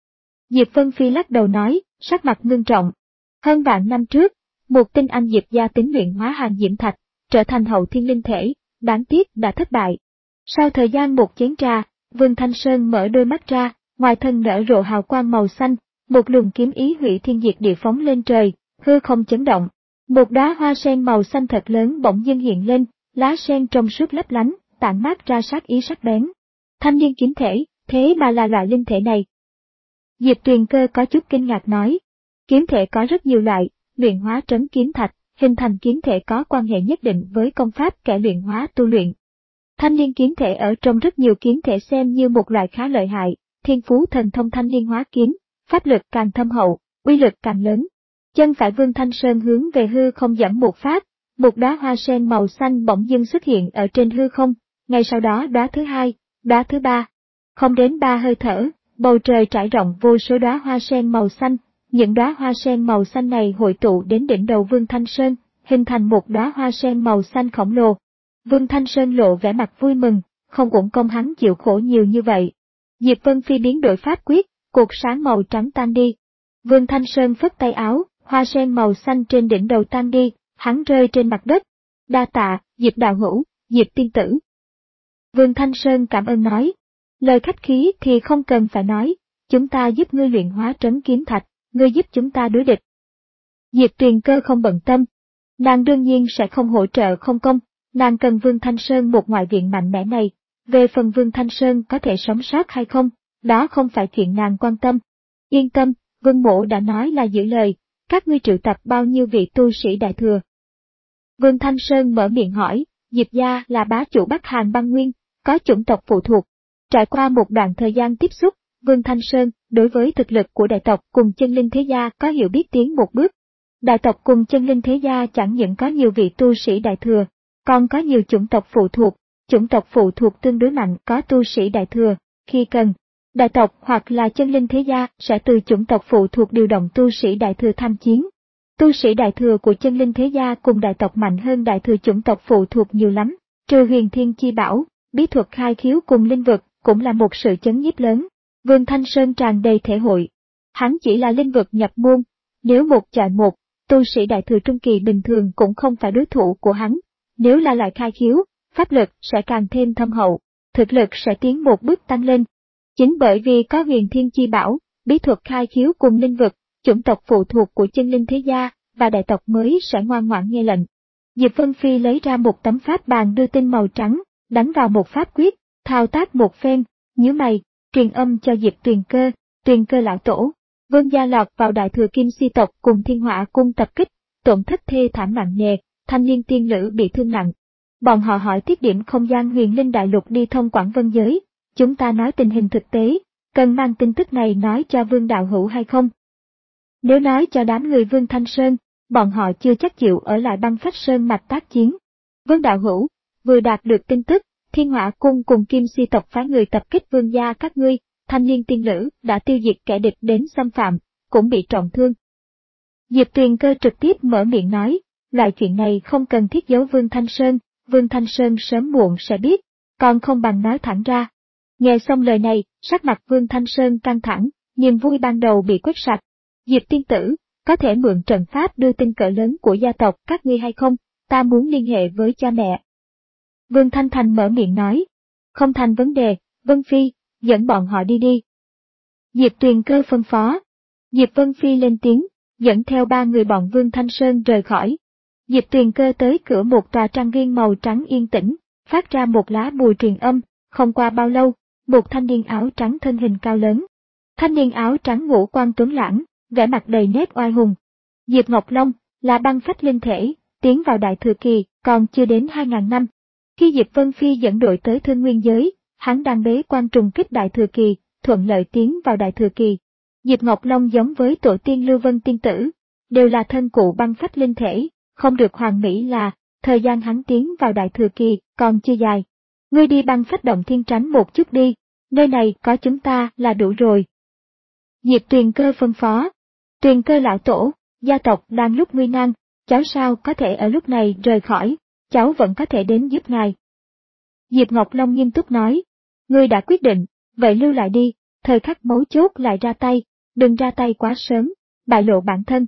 Diệp Vân Phi lắc đầu nói, sắc mặt ngưng trọng. Hơn vạn năm trước, một tinh anh Diệp gia tính luyện hóa hàng diễm thạch, trở thành hậu thiên linh thể, đáng tiếc đã thất bại. Sau thời gian một chén trà, Vương Thanh Sơn mở đôi mắt ra, ngoài thân nở rộ hào quang màu xanh, một luồng kiếm ý hủy thiên diệt địa phóng lên trời, hư không chấn động. Một đóa hoa sen màu xanh thật lớn bỗng dưng hiện lên, lá sen trong suốt lấp lánh, tản mát ra sát ý sắc bén. Thanh niên kiếm thể, thế mà là loại linh thể này. Diệp Tuyền Cơ có chút kinh ngạc nói. Kiếm thể có rất nhiều loại, luyện hóa trấn kiếm thạch, hình thành kiếm thể có quan hệ nhất định với công pháp kẻ luyện hóa tu luyện. Thanh niên kiếm thể ở trong rất nhiều kiếm thể xem như một loại khá lợi hại, thiên phú thần thông thanh niên hóa kiếm, pháp lực càng thâm hậu, uy lực càng lớn. Chân phải Vương Thanh Sơn hướng về hư không giẫm một phát, một đóa hoa sen màu xanh bỗng dưng xuất hiện ở trên hư không, ngay sau đó đóa thứ hai, đóa thứ ba. Không đến ba hơi thở, bầu trời trải rộng vô số đóa hoa sen màu xanh, những đóa hoa sen màu xanh này hội tụ đến đỉnh đầu Vương Thanh Sơn, hình thành một đóa hoa sen màu xanh khổng lồ. Vương Thanh Sơn lộ vẻ mặt vui mừng, không uổng công hắn chịu khổ nhiều như vậy. Diệp Vân Phi biến đổi pháp quyết, cột sáng màu trắng tan đi. Vương Thanh Sơn phất tay áo, hoa sen màu xanh trên đỉnh đầu tan đi, hắn rơi trên mặt đất. Đa tạ, Diệp đạo hữu, Diệp tiên tử. Vương Thanh Sơn cảm ơn nói. Lời khách khí thì không cần phải nói, chúng ta giúp ngươi luyện hóa trấn kiếm thạch, ngươi giúp chúng ta đối địch. Diệp Tuyền Cơ không bận tâm. Nàng đương nhiên sẽ không hỗ trợ không công, nàng cần Vương Thanh Sơn một ngoại viện mạnh mẽ này. Về phần Vương Thanh Sơn có thể sống sót hay không, đó không phải chuyện nàng quan tâm. Yên tâm, Vương Mộ đã nói là giữ lời, các ngươi triệu tập bao nhiêu vị tu sĩ đại thừa. Vương Thanh Sơn mở miệng hỏi, Diệp gia là bá chủ Bắc Hàn băng nguyên, có chủng tộc phụ thuộc. Trải qua một đoạn thời gian tiếp xúc, Vương Thanh Sơn đối với thực lực của đại tộc cùng chân linh thế gia có hiểu biết tiến một bước. Đại tộc cùng chân linh thế gia chẳng những có nhiều vị tu sĩ đại thừa, còn có nhiều chủng tộc phụ thuộc. Chủng tộc phụ thuộc tương đối mạnh có tu sĩ đại thừa, khi cần, đại tộc hoặc là chân linh thế gia sẽ từ chủng tộc phụ thuộc điều động tu sĩ đại thừa tham chiến. Tu sĩ đại thừa của chân linh thế gia cùng đại tộc mạnh hơn đại thừa chủng tộc phụ thuộc nhiều lắm, trừ huyền thiên chi bảo, bí thuật khai khiếu cùng linh vực cũng là một sự chấn nhiếp lớn. Vương Thanh Sơn tràn đầy thể hội. Hắn chỉ là linh vực nhập môn, nếu một chọi một, tu sĩ đại thừa trung kỳ bình thường cũng không phải đối thủ của hắn, nếu là loại khai khiếu, pháp lực sẽ càng thêm thâm hậu, thực lực sẽ tiến một bước tăng lên. Chính bởi vì có huyền thiên chi bảo, bí thuật khai khiếu cùng linh vực, chủng tộc phụ thuộc của chân linh thế gia và đại tộc mới sẽ ngoan ngoãn nghe lệnh. Diệp Vân Phi lấy ra một tấm pháp bàn đưa tin màu trắng, đánh vào một pháp quyết, thao tác một phen, nhíu mày, truyền âm cho Diệp Tuyền Cơ, Tuyền Cơ lão tổ. Vương gia lọt vào đại thừa kim si tộc cùng thiên hỏa cung tập kích, tổn thất thê thảm nặng nề, thanh niên tiên nữ bị thương nặng. Bọn họ hỏi tiết điểm không gian huyền linh đại lục đi thông Quảng Vân giới, chúng ta nói tình hình thực tế, cần mang tin tức này nói cho Vương đạo hữu hay không? Nếu nói cho đám người Vương Thanh Sơn, bọn họ chưa chắc chịu ở lại băng phách sơn mạch tác chiến. Vương đạo hữu, vừa đạt được tin tức, thiên hỏa cung cùng kim si tộc phái người tập kích vương gia các ngươi, thanh niên tiên nữ đã tiêu diệt kẻ địch đến xâm phạm, cũng bị trọng thương. Diệp Tuyền Cơ trực tiếp mở miệng nói, loại chuyện này không cần thiết giấu Vương Thanh Sơn, Vương Thanh Sơn sớm muộn sẽ biết, còn không bằng nói thẳng ra. Nghe xong lời này, sắc mặt Vương Thanh Sơn căng thẳng, niềm vui ban đầu bị quét sạch. Diệp tiên tử, có thể mượn trận pháp đưa tin cỡ lớn của gia tộc các ngươi hay không, ta muốn liên hệ với cha mẹ. Vương Thanh Thành mở miệng nói, không thành vấn đề, Vân Phi, dẫn bọn họ đi đi. Diệp Tuyền Cơ phân phó. Diệp Vân Phi lên tiếng, dẫn theo ba người bọn Vương Thanh Sơn rời khỏi. Diệp Tuyền Cơ tới cửa một tòa trang viên màu trắng yên tĩnh, phát ra một lá bùa truyền âm, không qua bao lâu, một thanh niên áo trắng thân hình cao lớn. Thanh niên áo trắng ngũ quan tuấn lãng, vẻ mặt đầy nét oai hùng. Diệp Ngọc Long, là băng phách linh thể, tiến vào đại thừa kỳ, còn chưa đến hai ngàn năm. Khi Diệp Vân Phi dẫn đội tới Thương Nguyên giới, hắn đang bế quan trùng kích đại thừa kỳ, thuận lợi tiến vào đại thừa kỳ. Diệp Ngọc Long giống với tổ tiên Lưu Vân tiên tử, đều là thân cụ băng phách linh thể, không được hoàn mỹ là, thời gian hắn tiến vào đại thừa kỳ, còn chưa dài. Ngươi đi băng phách động thiên tránh một chút đi, nơi này có chúng ta là đủ rồi. Diệp Tuyền Cơ phân phó. Tuyền Cơ lão tổ, gia tộc đang lúc nguy nan, cháu sao có thể ở lúc này rời khỏi, cháu vẫn có thể đến giúp ngài. Diệp Ngọc Long nghiêm túc nói, ngươi đã quyết định, vậy lưu lại đi, thời khắc mấu chốt lại ra tay, đừng ra tay quá sớm, bại lộ bản thân.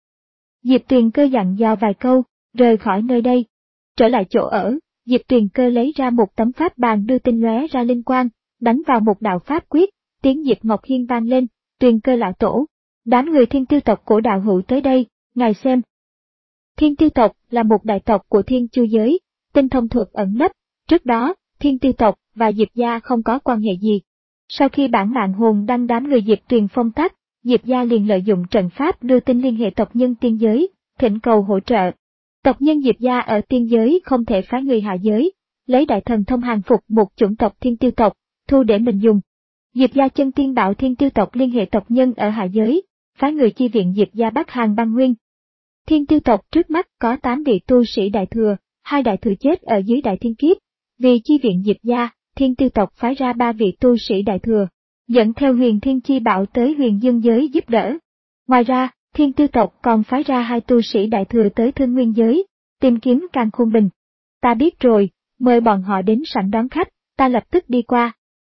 Diệp Tuyền Cơ dặn dò vài câu, rời khỏi nơi đây. Trở lại chỗ ở, Diệp Tuyền Cơ lấy ra một tấm pháp bàn đưa tinh lóe ra linh quang, đánh vào một đạo pháp quyết, tiếng Diệp Ngọc Hiên vang lên, Tuyền Cơ lão tổ, đám người Thiên Tiêu tộc của đạo hữu tới đây, ngài xem. Thiên Tiêu tộc là một đại tộc của Thiên Chu giới, tinh thông thuật ẩn nấp, trước đó, Thiên Tiêu tộc và Diệp gia không có quan hệ gì. Sau khi bản mạng hồn đăng đám người Diệp Tuyền phong tắc, Diệp gia liền lợi dụng trận pháp đưa tin liên hệ tộc nhân tiên giới, thỉnh cầu hỗ trợ. Tộc nhân Diệp gia ở tiên giới không thể phái người hạ giới, lấy đại thần thông hàng phục một chủng tộc Thiên Tiêu tộc, thu để mình dùng. Diệp gia chân tiên bảo Thiên Tiêu tộc liên hệ tộc nhân ở hạ giới, phái người chi viện Diệp gia Bắc Hàng băng nguyên. Thiên Tiêu tộc trước mắt có tám vị tu sĩ đại thừa, hai đại thừa chết ở dưới đại thiên kiếp. Vì chi viện Diệp gia, Thiên Tiêu tộc phái ra ba vị tu sĩ đại thừa, dẫn theo Huyền Thiên Chi Bảo tới Huyền Dương giới giúp đỡ. Ngoài ra, Thiên Tiêu tộc còn phái ra hai tu sĩ đại thừa tới Thương Nguyên giới, tìm kiếm Càn Khôn Bình. Ta biết rồi, mời bọn họ đến sảnh đón khách, ta lập tức đi qua.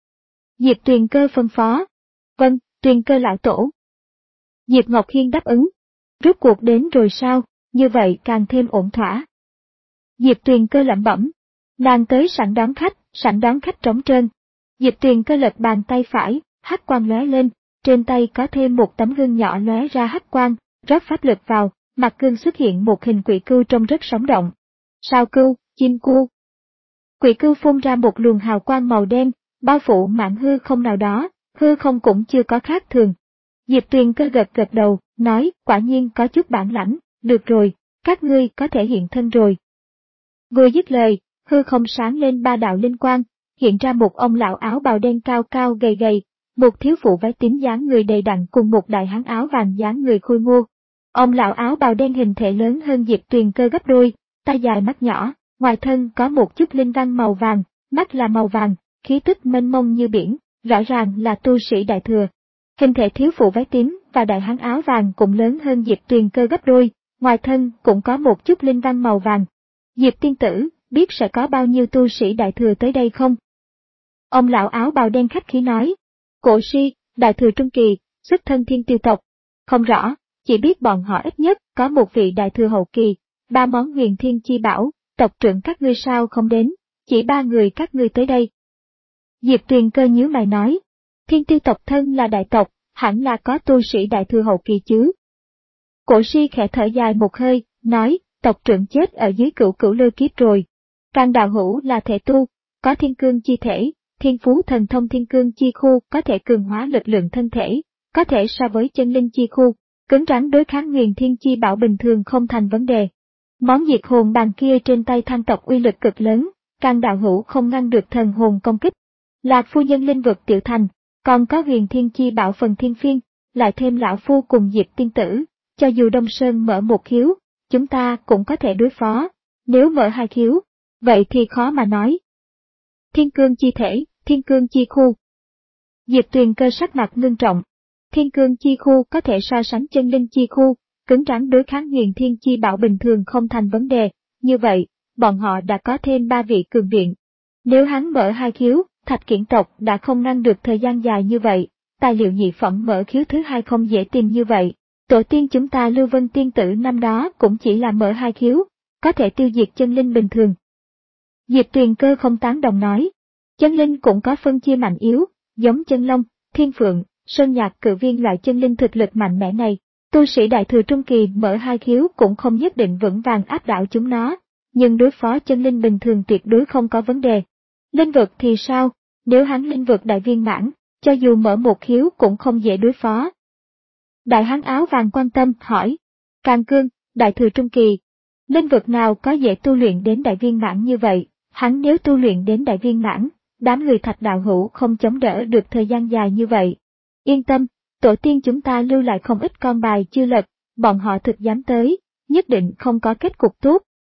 Diệp Tuyền Cơ phân phó. Vâng, Tuyền Cơ lão tổ. Diệp Ngọc Hiên đáp ứng. Rốt cuộc đến rồi sao, như vậy càng thêm ổn thỏa. Diệp Tuyền Cơ lẩm bẩm. Nàng tới sảnh đón khách, sảnh đón khách trống trơn. Diệp Tuyền Cơ lật bàn tay phải, hắc quang lóe lên, trên tay có thêm một tấm gương nhỏ lóe ra hắc quang, rót pháp lực vào, mặt gương xuất hiện một hình quỷ cưu trông rất sống động. Sao cưu, chim cu. Quỷ cưu phun ra một luồng hào quang màu đen, bao phủ mảng hư không nào đó, hư không cũng chưa có khác thường. Diệp Tuyền Cơ gật gật đầu, nói, quả nhiên có chút bản lãnh, được rồi, các ngươi có thể hiện thân rồi. Vừa dứt lời, hư không sáng lên ba đạo linh quang, hiện ra một ông lão áo bào đen cao cao gầy gầy, một thiếu phụ váy tím dáng người đầy đặn cùng một đại hán áo vàng dáng người khôi ngô. Ông lão áo bào đen hình thể lớn hơn Diệp Tuyền Cơ gấp đôi, tai dài mắt nhỏ, ngoài thân có một chút linh văn màu vàng, mắt là màu vàng, khí tức mênh mông như biển, rõ ràng là tu sĩ đại thừa. Hình thể thiếu phụ váy tím và đại hán áo vàng cũng lớn hơn Diệp Tuyền Cơ gấp đôi, ngoài thân cũng có một chút linh văn màu vàng. Diệp tiên tử, biết sẽ có bao nhiêu tu sĩ đại thừa tới đây không? Ông lão áo bào đen khách khí nói. Cổ si, đại thừa trung kỳ, xuất thân Thiên Tiêu tộc. Không rõ, chỉ biết bọn họ ít nhất có một vị đại thừa hậu kỳ, ba món huyền thiên chi bảo, tộc trưởng các ngươi sao không đến, chỉ ba người các ngươi tới đây. Diệp Tuyền Cơ nhíu mày nói. Thiên Tiêu tộc thân là đại tộc, hẳn là có tu sĩ đại thừa hậu kỳ chứ. Cổ si khẽ thở dài một hơi, nói, tộc trưởng chết ở dưới cửu cửu lôi kiếp rồi. Càng đạo hữu là thể tu, có thiên cương chi thể, thiên phú thần thông thiên cương chi khu có thể cường hóa lực lượng thân thể, có thể so với chân linh chi khu, cứng rắn đối kháng huyền thiên chi bảo bình thường không thành vấn đề. Món diệt hồn bàn kia trên tay Thang tộc uy lực cực lớn, càng đạo hữu không ngăn được thần hồn công kích. Lạc phu nhân linh vực tiểu thành, còn có huyền thiên chi bảo phần thiên phiên, lại thêm lão phu cùng Diệp tiên tử, cho dù Đông Sơn mở một khiếu, chúng ta cũng có thể đối phó, nếu mở hai khiếu, vậy thì khó mà nói. Thiên cương chi thể, thiên cương chi khu. Diệp Tuyền Cơ sắc mặt ngưng trọng. Thiên cương chi khu có thể so sánh chân linh chi khu, cứng rắn đối kháng huyền thiên chi bảo bình thường không thành vấn đề, như vậy, bọn họ đã có thêm ba vị cường viện. Nếu hắn mở hai khiếu, Thạch Kiển tộc đã không ngăn được thời gian dài như vậy, tài liệu nhị phẩm mở khiếu thứ hai không dễ tìm như vậy. Tổ tiên chúng ta Lưu Vân tiên tử năm đó cũng chỉ là mở hai khiếu, có thể tiêu diệt chân linh bình thường. Diệp Tuyền Cơ không tán đồng nói, chân linh cũng có phân chia mạnh yếu, giống chân long, thiên phượng, sơn nhạc cự viên loại chân linh thực lực mạnh mẽ này, tu sĩ đại thừa trung kỳ mở hai khiếu cũng không nhất định vững vàng áp đảo chúng nó, nhưng đối phó chân linh bình thường tuyệt đối không có vấn đề. Linh vực thì sao, nếu hắn linh vực đại viên mãn, cho dù mở một khiếu cũng không dễ đối phó. Đại hán áo vàng quan tâm hỏi, Càn Cương, đại thừa trung kỳ, linh vực nào có dễ tu luyện đến đại viên mãn như vậy, hắn nếu tu luyện đến đại viên mãn, đám người Thạch đạo hữu không chống đỡ được thời gian dài như vậy. Yên tâm, tổ tiên chúng ta lưu lại không ít con bài chưa lật, bọn họ thực dám tới, nhất định không có kết cục tốt.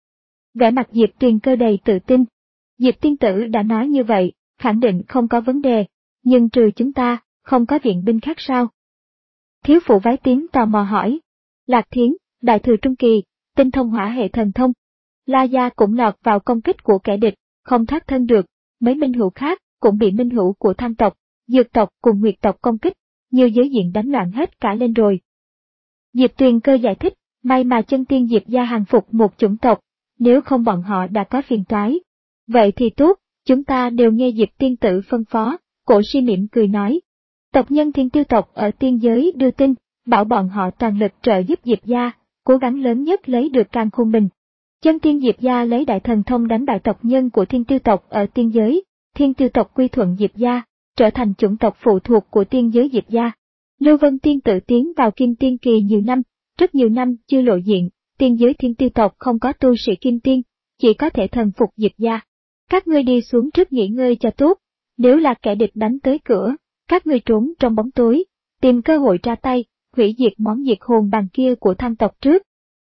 Vẻ mặt Diệp Tuyền Cơ đầy tự tin. Diệp tiên tử đã nói như vậy, khẳng định không có vấn đề, nhưng trừ chúng ta, không có viện binh khác sao? Thiếu phụ Vái Tiến tò mò hỏi. Lạc Thiến, đại thừa trung kỳ, tinh thông hỏa hệ thần thông. La Gia cũng lọt vào công kích của kẻ địch, không thoát thân được, mấy minh hữu khác cũng bị minh hữu của Tham tộc, Dược tộc cùng Nguyệt tộc công kích, nhiều giới diện đánh loạn hết cả lên rồi. Diệp Tuyền Cơ giải thích, may mà chân tiên Diệp gia hàng phục một chủng tộc, nếu không bọn họ đã có phiền toái. Vậy thì tốt, chúng ta đều nghe Diệp tiên tử phân phó, Cổ Si mỉm cười nói. Tộc nhân Thiên Tiêu tộc ở tiên giới đưa tin, bảo bọn họ toàn lực trợ giúp Diệp gia, cố gắng lớn nhất lấy được Càn Khôn Bình. Chân tiên Diệp gia lấy đại thần thông đánh bại tộc nhân của Thiên Tiêu tộc ở tiên giới, Thiên Tiêu tộc quy thuận Diệp gia, trở thành chủng tộc phụ thuộc của tiên giới Diệp gia. Lưu Vân tiên tử tiến vào Kim Tiên kỳ nhiều năm, rất nhiều năm chưa lộ diện, tiên giới Thiên Tiêu tộc không có tu sĩ Kim Tiên, chỉ có thể thần phục Diệp gia. Các ngươi đi xuống trước nghỉ ngơi cho tốt, nếu là kẻ địch đánh tới cửa, các ngươi trốn trong bóng tối, tìm cơ hội ra tay, hủy diệt món diệt hồn bàn kia của Tham tộc trước.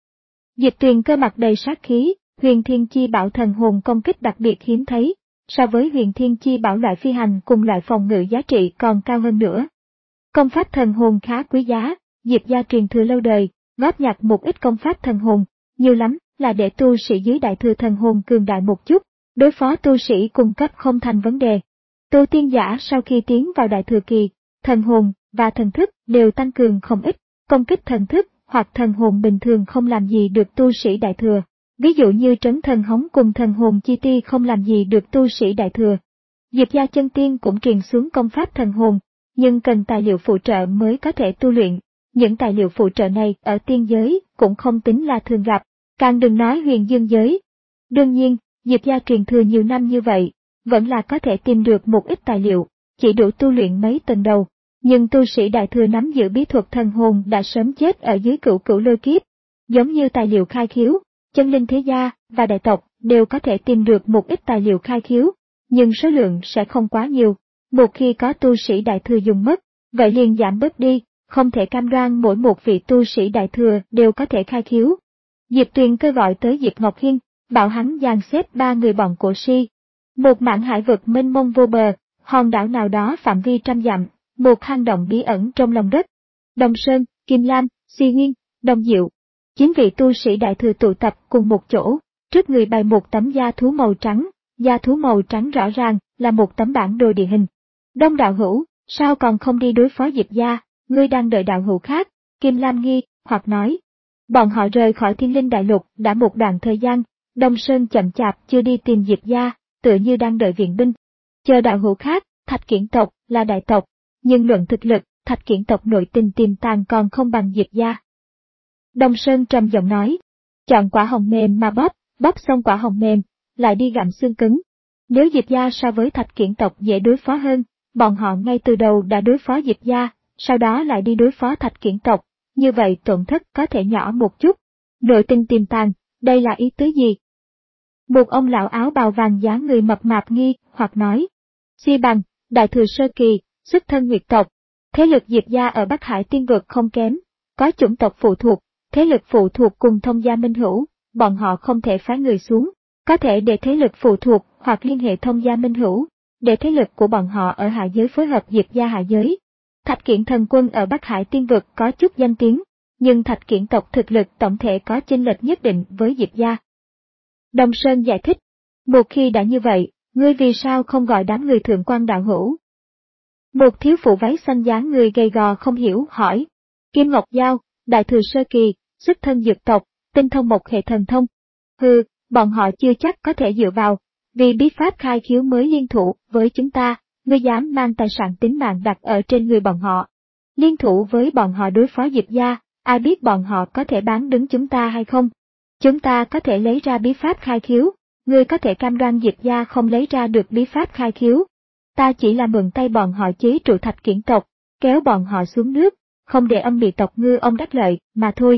Diệp Tuyền Cơ mặt đầy sát khí, Huyền Thiên Chi Bảo thần hồn công kích đặc biệt hiếm thấy, so với Huyền Thiên Chi Bảo loại phi hành cùng loại phòng ngự giá trị còn cao hơn nữa. Công pháp thần hồn khá quý giá, Diệp gia truyền thừa lâu đời, góp nhặt một ít công pháp thần hồn, nhiều lắm là để tu sĩ dưới đại thừa thần hồn cường đại một chút, đối phó tu sĩ cung cấp không thành vấn đề. Tu tiên giả sau khi tiến vào đại thừa kỳ, thần hồn và thần thức đều tăng cường không ít, công kích thần thức hoặc thần hồn bình thường không làm gì được tu sĩ đại thừa. Ví dụ như trấn thần hống cùng thần hồn chi ti không làm gì được tu sĩ đại thừa. Diệp gia chân tiên cũng truyền xuống công pháp thần hồn, nhưng cần tài liệu phụ trợ mới có thể tu luyện. Những tài liệu phụ trợ này ở tiên giới cũng không tính là thường gặp, càng đừng nói huyền dương giới. Đương nhiên, Diệp gia truyền thừa nhiều năm như vậy, vẫn là có thể tìm được một ít tài liệu, chỉ đủ tu luyện mấy tầng đầu. Nhưng tu sĩ đại thừa nắm giữ bí thuật thần hồn đã sớm chết ở dưới cửu cửu lôi kiếp. Giống như tài liệu khai khiếu, chân linh thế gia và đại tộc đều có thể tìm được một ít tài liệu khai khiếu, nhưng số lượng sẽ không quá nhiều. Một khi có tu sĩ đại thừa dùng mất, vậy liền giảm bớt đi, không thể cam đoan mỗi một vị tu sĩ đại thừa đều có thể khai khiếu. Diệp Tuyền Cơ gọi tới Diệp Ngọc Hiên, bảo hắn dàn xếp ba người bọn Cổ Si. Một mảng hải vực mênh mông vô bờ, hòn đảo nào đó phạm vi trăm dặm, một hang động bí ẩn trong lòng đất. Đồng Sơn, Kim Lam, Si Nguyên, Đồng Diệu, chín vị tu sĩ đại thừa tụ tập cùng một chỗ, trước người bày một tấm da thú màu trắng, da thú màu trắng rõ ràng là một tấm bản đồ địa hình. Đông đạo hữu, sao còn không đi đối phó Diệp gia, ngươi đang đợi đạo hữu khác, Kim Lam nghi, hoặc nói. Bọn họ rời khỏi Thiên Linh Đại Lục đã một đoạn thời gian, Đông Sơn chậm chạp chưa đi tìm Diệp gia, tựa như đang đợi viện binh. Chờ đạo hữu khác, Thạch Kiển tộc là đại tộc, nhưng luận thực lực, Thạch Kiển tộc nội tình tiềm tàng còn không bằng Diệp gia. Đông Sơn trầm giọng nói, chọn quả hồng mềm mà bóp, bóp xong quả hồng mềm, lại đi gặm xương cứng. Nếu Diệp gia so với Thạch Kiển tộc dễ đối phó hơn, bọn họ ngay từ đầu đã đối phó Diệp gia, sau đó lại đi đối phó Thạch Kiển tộc, như vậy tổn thất có thể nhỏ một chút. Nội tình tiềm tàng, đây là ý tứ gì? Một ông lão áo bào vàng dáng người mập mạp nghi, hoặc nói, Si Bằng, đại thừa sơ kỳ, xuất thân Nguyệt tộc, thế lực Diệp gia ở Bắc Hải tiên vực không kém, có chủng tộc phụ thuộc, thế lực phụ thuộc cùng thông gia minh hữu, bọn họ không thể phái người xuống, có thể để thế lực phụ thuộc hoặc liên hệ thông gia minh hữu, để thế lực của bọn họ ở hạ giới phối hợp Diệp gia hạ giới. Thạch Kiển thần quân ở Bắc Hải tiên vực có chút danh tiếng, nhưng Thạch Kiển tộc thực lực tổng thể có chênh lệch nhất định với Diệp gia. Đông Sơn giải thích, một khi đã như vậy, ngươi vì sao không gọi đám người thượng quan đạo hữu? Một thiếu phụ váy xanh dáng người gầy gò không hiểu hỏi. Kim Ngọc Giao, đại thừa sơ kỳ, xuất thân dược tộc, tinh thông một hệ thần thông. Hừ, bọn họ chưa chắc có thể dựa vào, vì bí pháp khai khiếu mới liên thủ với chúng ta, ngươi dám mang tài sản tính mạng đặt ở trên người bọn họ. Liên thủ với bọn họ đối phó Diệp gia, ai biết bọn họ có thể bán đứng chúng ta hay không? Chúng ta có thể lấy ra bí pháp khai khiếu, ngươi có thể cam đoan Diệp gia không lấy ra được bí pháp khai khiếu. Ta chỉ là mượn tay bọn họ chế trụ Thạch Kiển tộc, kéo bọn họ xuống nước, không để âm bị tộc ngư ông đắc lợi, mà thôi.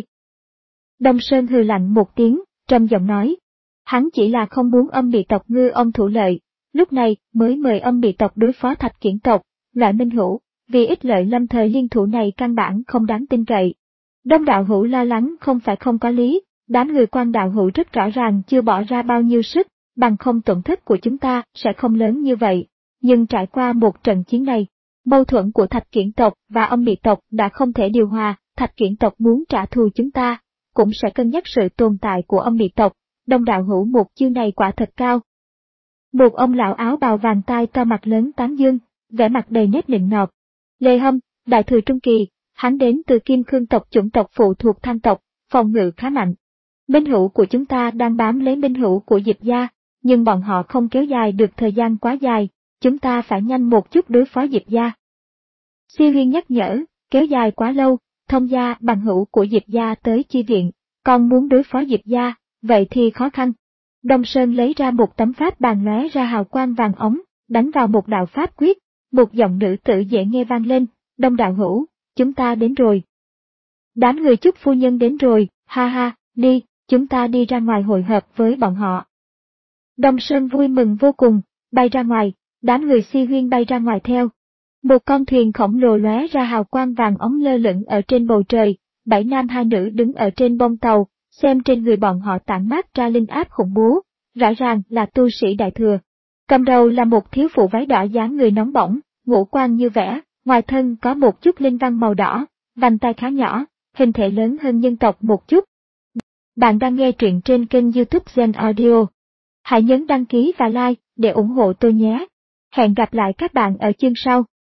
Đông Sơn hừ lạnh một tiếng, trầm giọng nói. Hắn chỉ là không muốn âm bị tộc ngư ông thủ lợi, lúc này mới mời âm bị tộc đối phó Thạch Kiển tộc, loại minh hữu, vì ích lợi lâm thời liên thủ này căn bản không đáng tin cậy. Đông đạo hữu lo lắng không phải không có lý, đám người Quan đạo hữu rất rõ ràng chưa bỏ ra bao nhiêu sức, bằng không tổn thất của chúng ta sẽ không lớn như vậy. Nhưng trải qua một trận chiến này, Mâu thuẫn của Thạch Kiển tộc và âm Mị tộc đã không thể điều hòa, Thạch Kiển tộc muốn trả thù chúng ta, cũng sẽ cân nhắc sự tồn tại của âm Mị tộc. Đông đạo hữu một chiêu này quả thật cao. Một ông lão áo bào vàng tai to mặt lớn tán dương, vẻ mặt đầy nét nịnh nọt. Lê Hâm, đại thừa trung kỳ, hắn đến từ Kim Khương tộc, chủng tộc phụ thuộc Thanh tộc, phòng ngự khá mạnh. Minh hữu của chúng ta đang bám lấy minh hữu của Diệp gia, nhưng bọn họ không kéo dài được thời gian quá dài, chúng ta phải nhanh một chút đối phó Diệp gia. Si Huyên nhắc nhở, kéo dài quá lâu, thông gia bằng hữu của Diệp gia tới chi viện, còn muốn đối phó Diệp gia, vậy thì khó khăn. Đông Sơn lấy ra một tấm pháp bàn lóe ra hào quang vàng ống, đánh vào một đạo pháp quyết, một giọng nữ tử dễ nghe vang lên, Đông đạo hữu, chúng ta đến rồi. Đám người Chúc phu nhân đến rồi, ha ha, đi, chúng ta đi ra ngoài hội hợp với bọn họ. Đông Sơn vui mừng vô cùng, bay ra ngoài, đám người Si Huyên bay ra ngoài theo. Một con thuyền khổng lồ lóe ra hào quang vàng ống lơ lửng ở trên bầu trời, bảy nam hai nữ đứng ở trên bông tàu, xem trên người bọn họ tản mát ra linh áp khủng bố, rõ ràng là tu sĩ đại thừa. Cầm đầu là một thiếu phụ váy đỏ dáng người nóng bỏng, ngũ quan như vẽ, ngoài thân có một chút linh văn màu đỏ, vành tai khá nhỏ, hình thể lớn hơn nhân tộc một chút. Bạn đang nghe truyện trên kênh YouTube Gen Audio. Hãy nhấn đăng ký và like để ủng hộ tôi nhé. Hẹn gặp lại các bạn ở chương sau.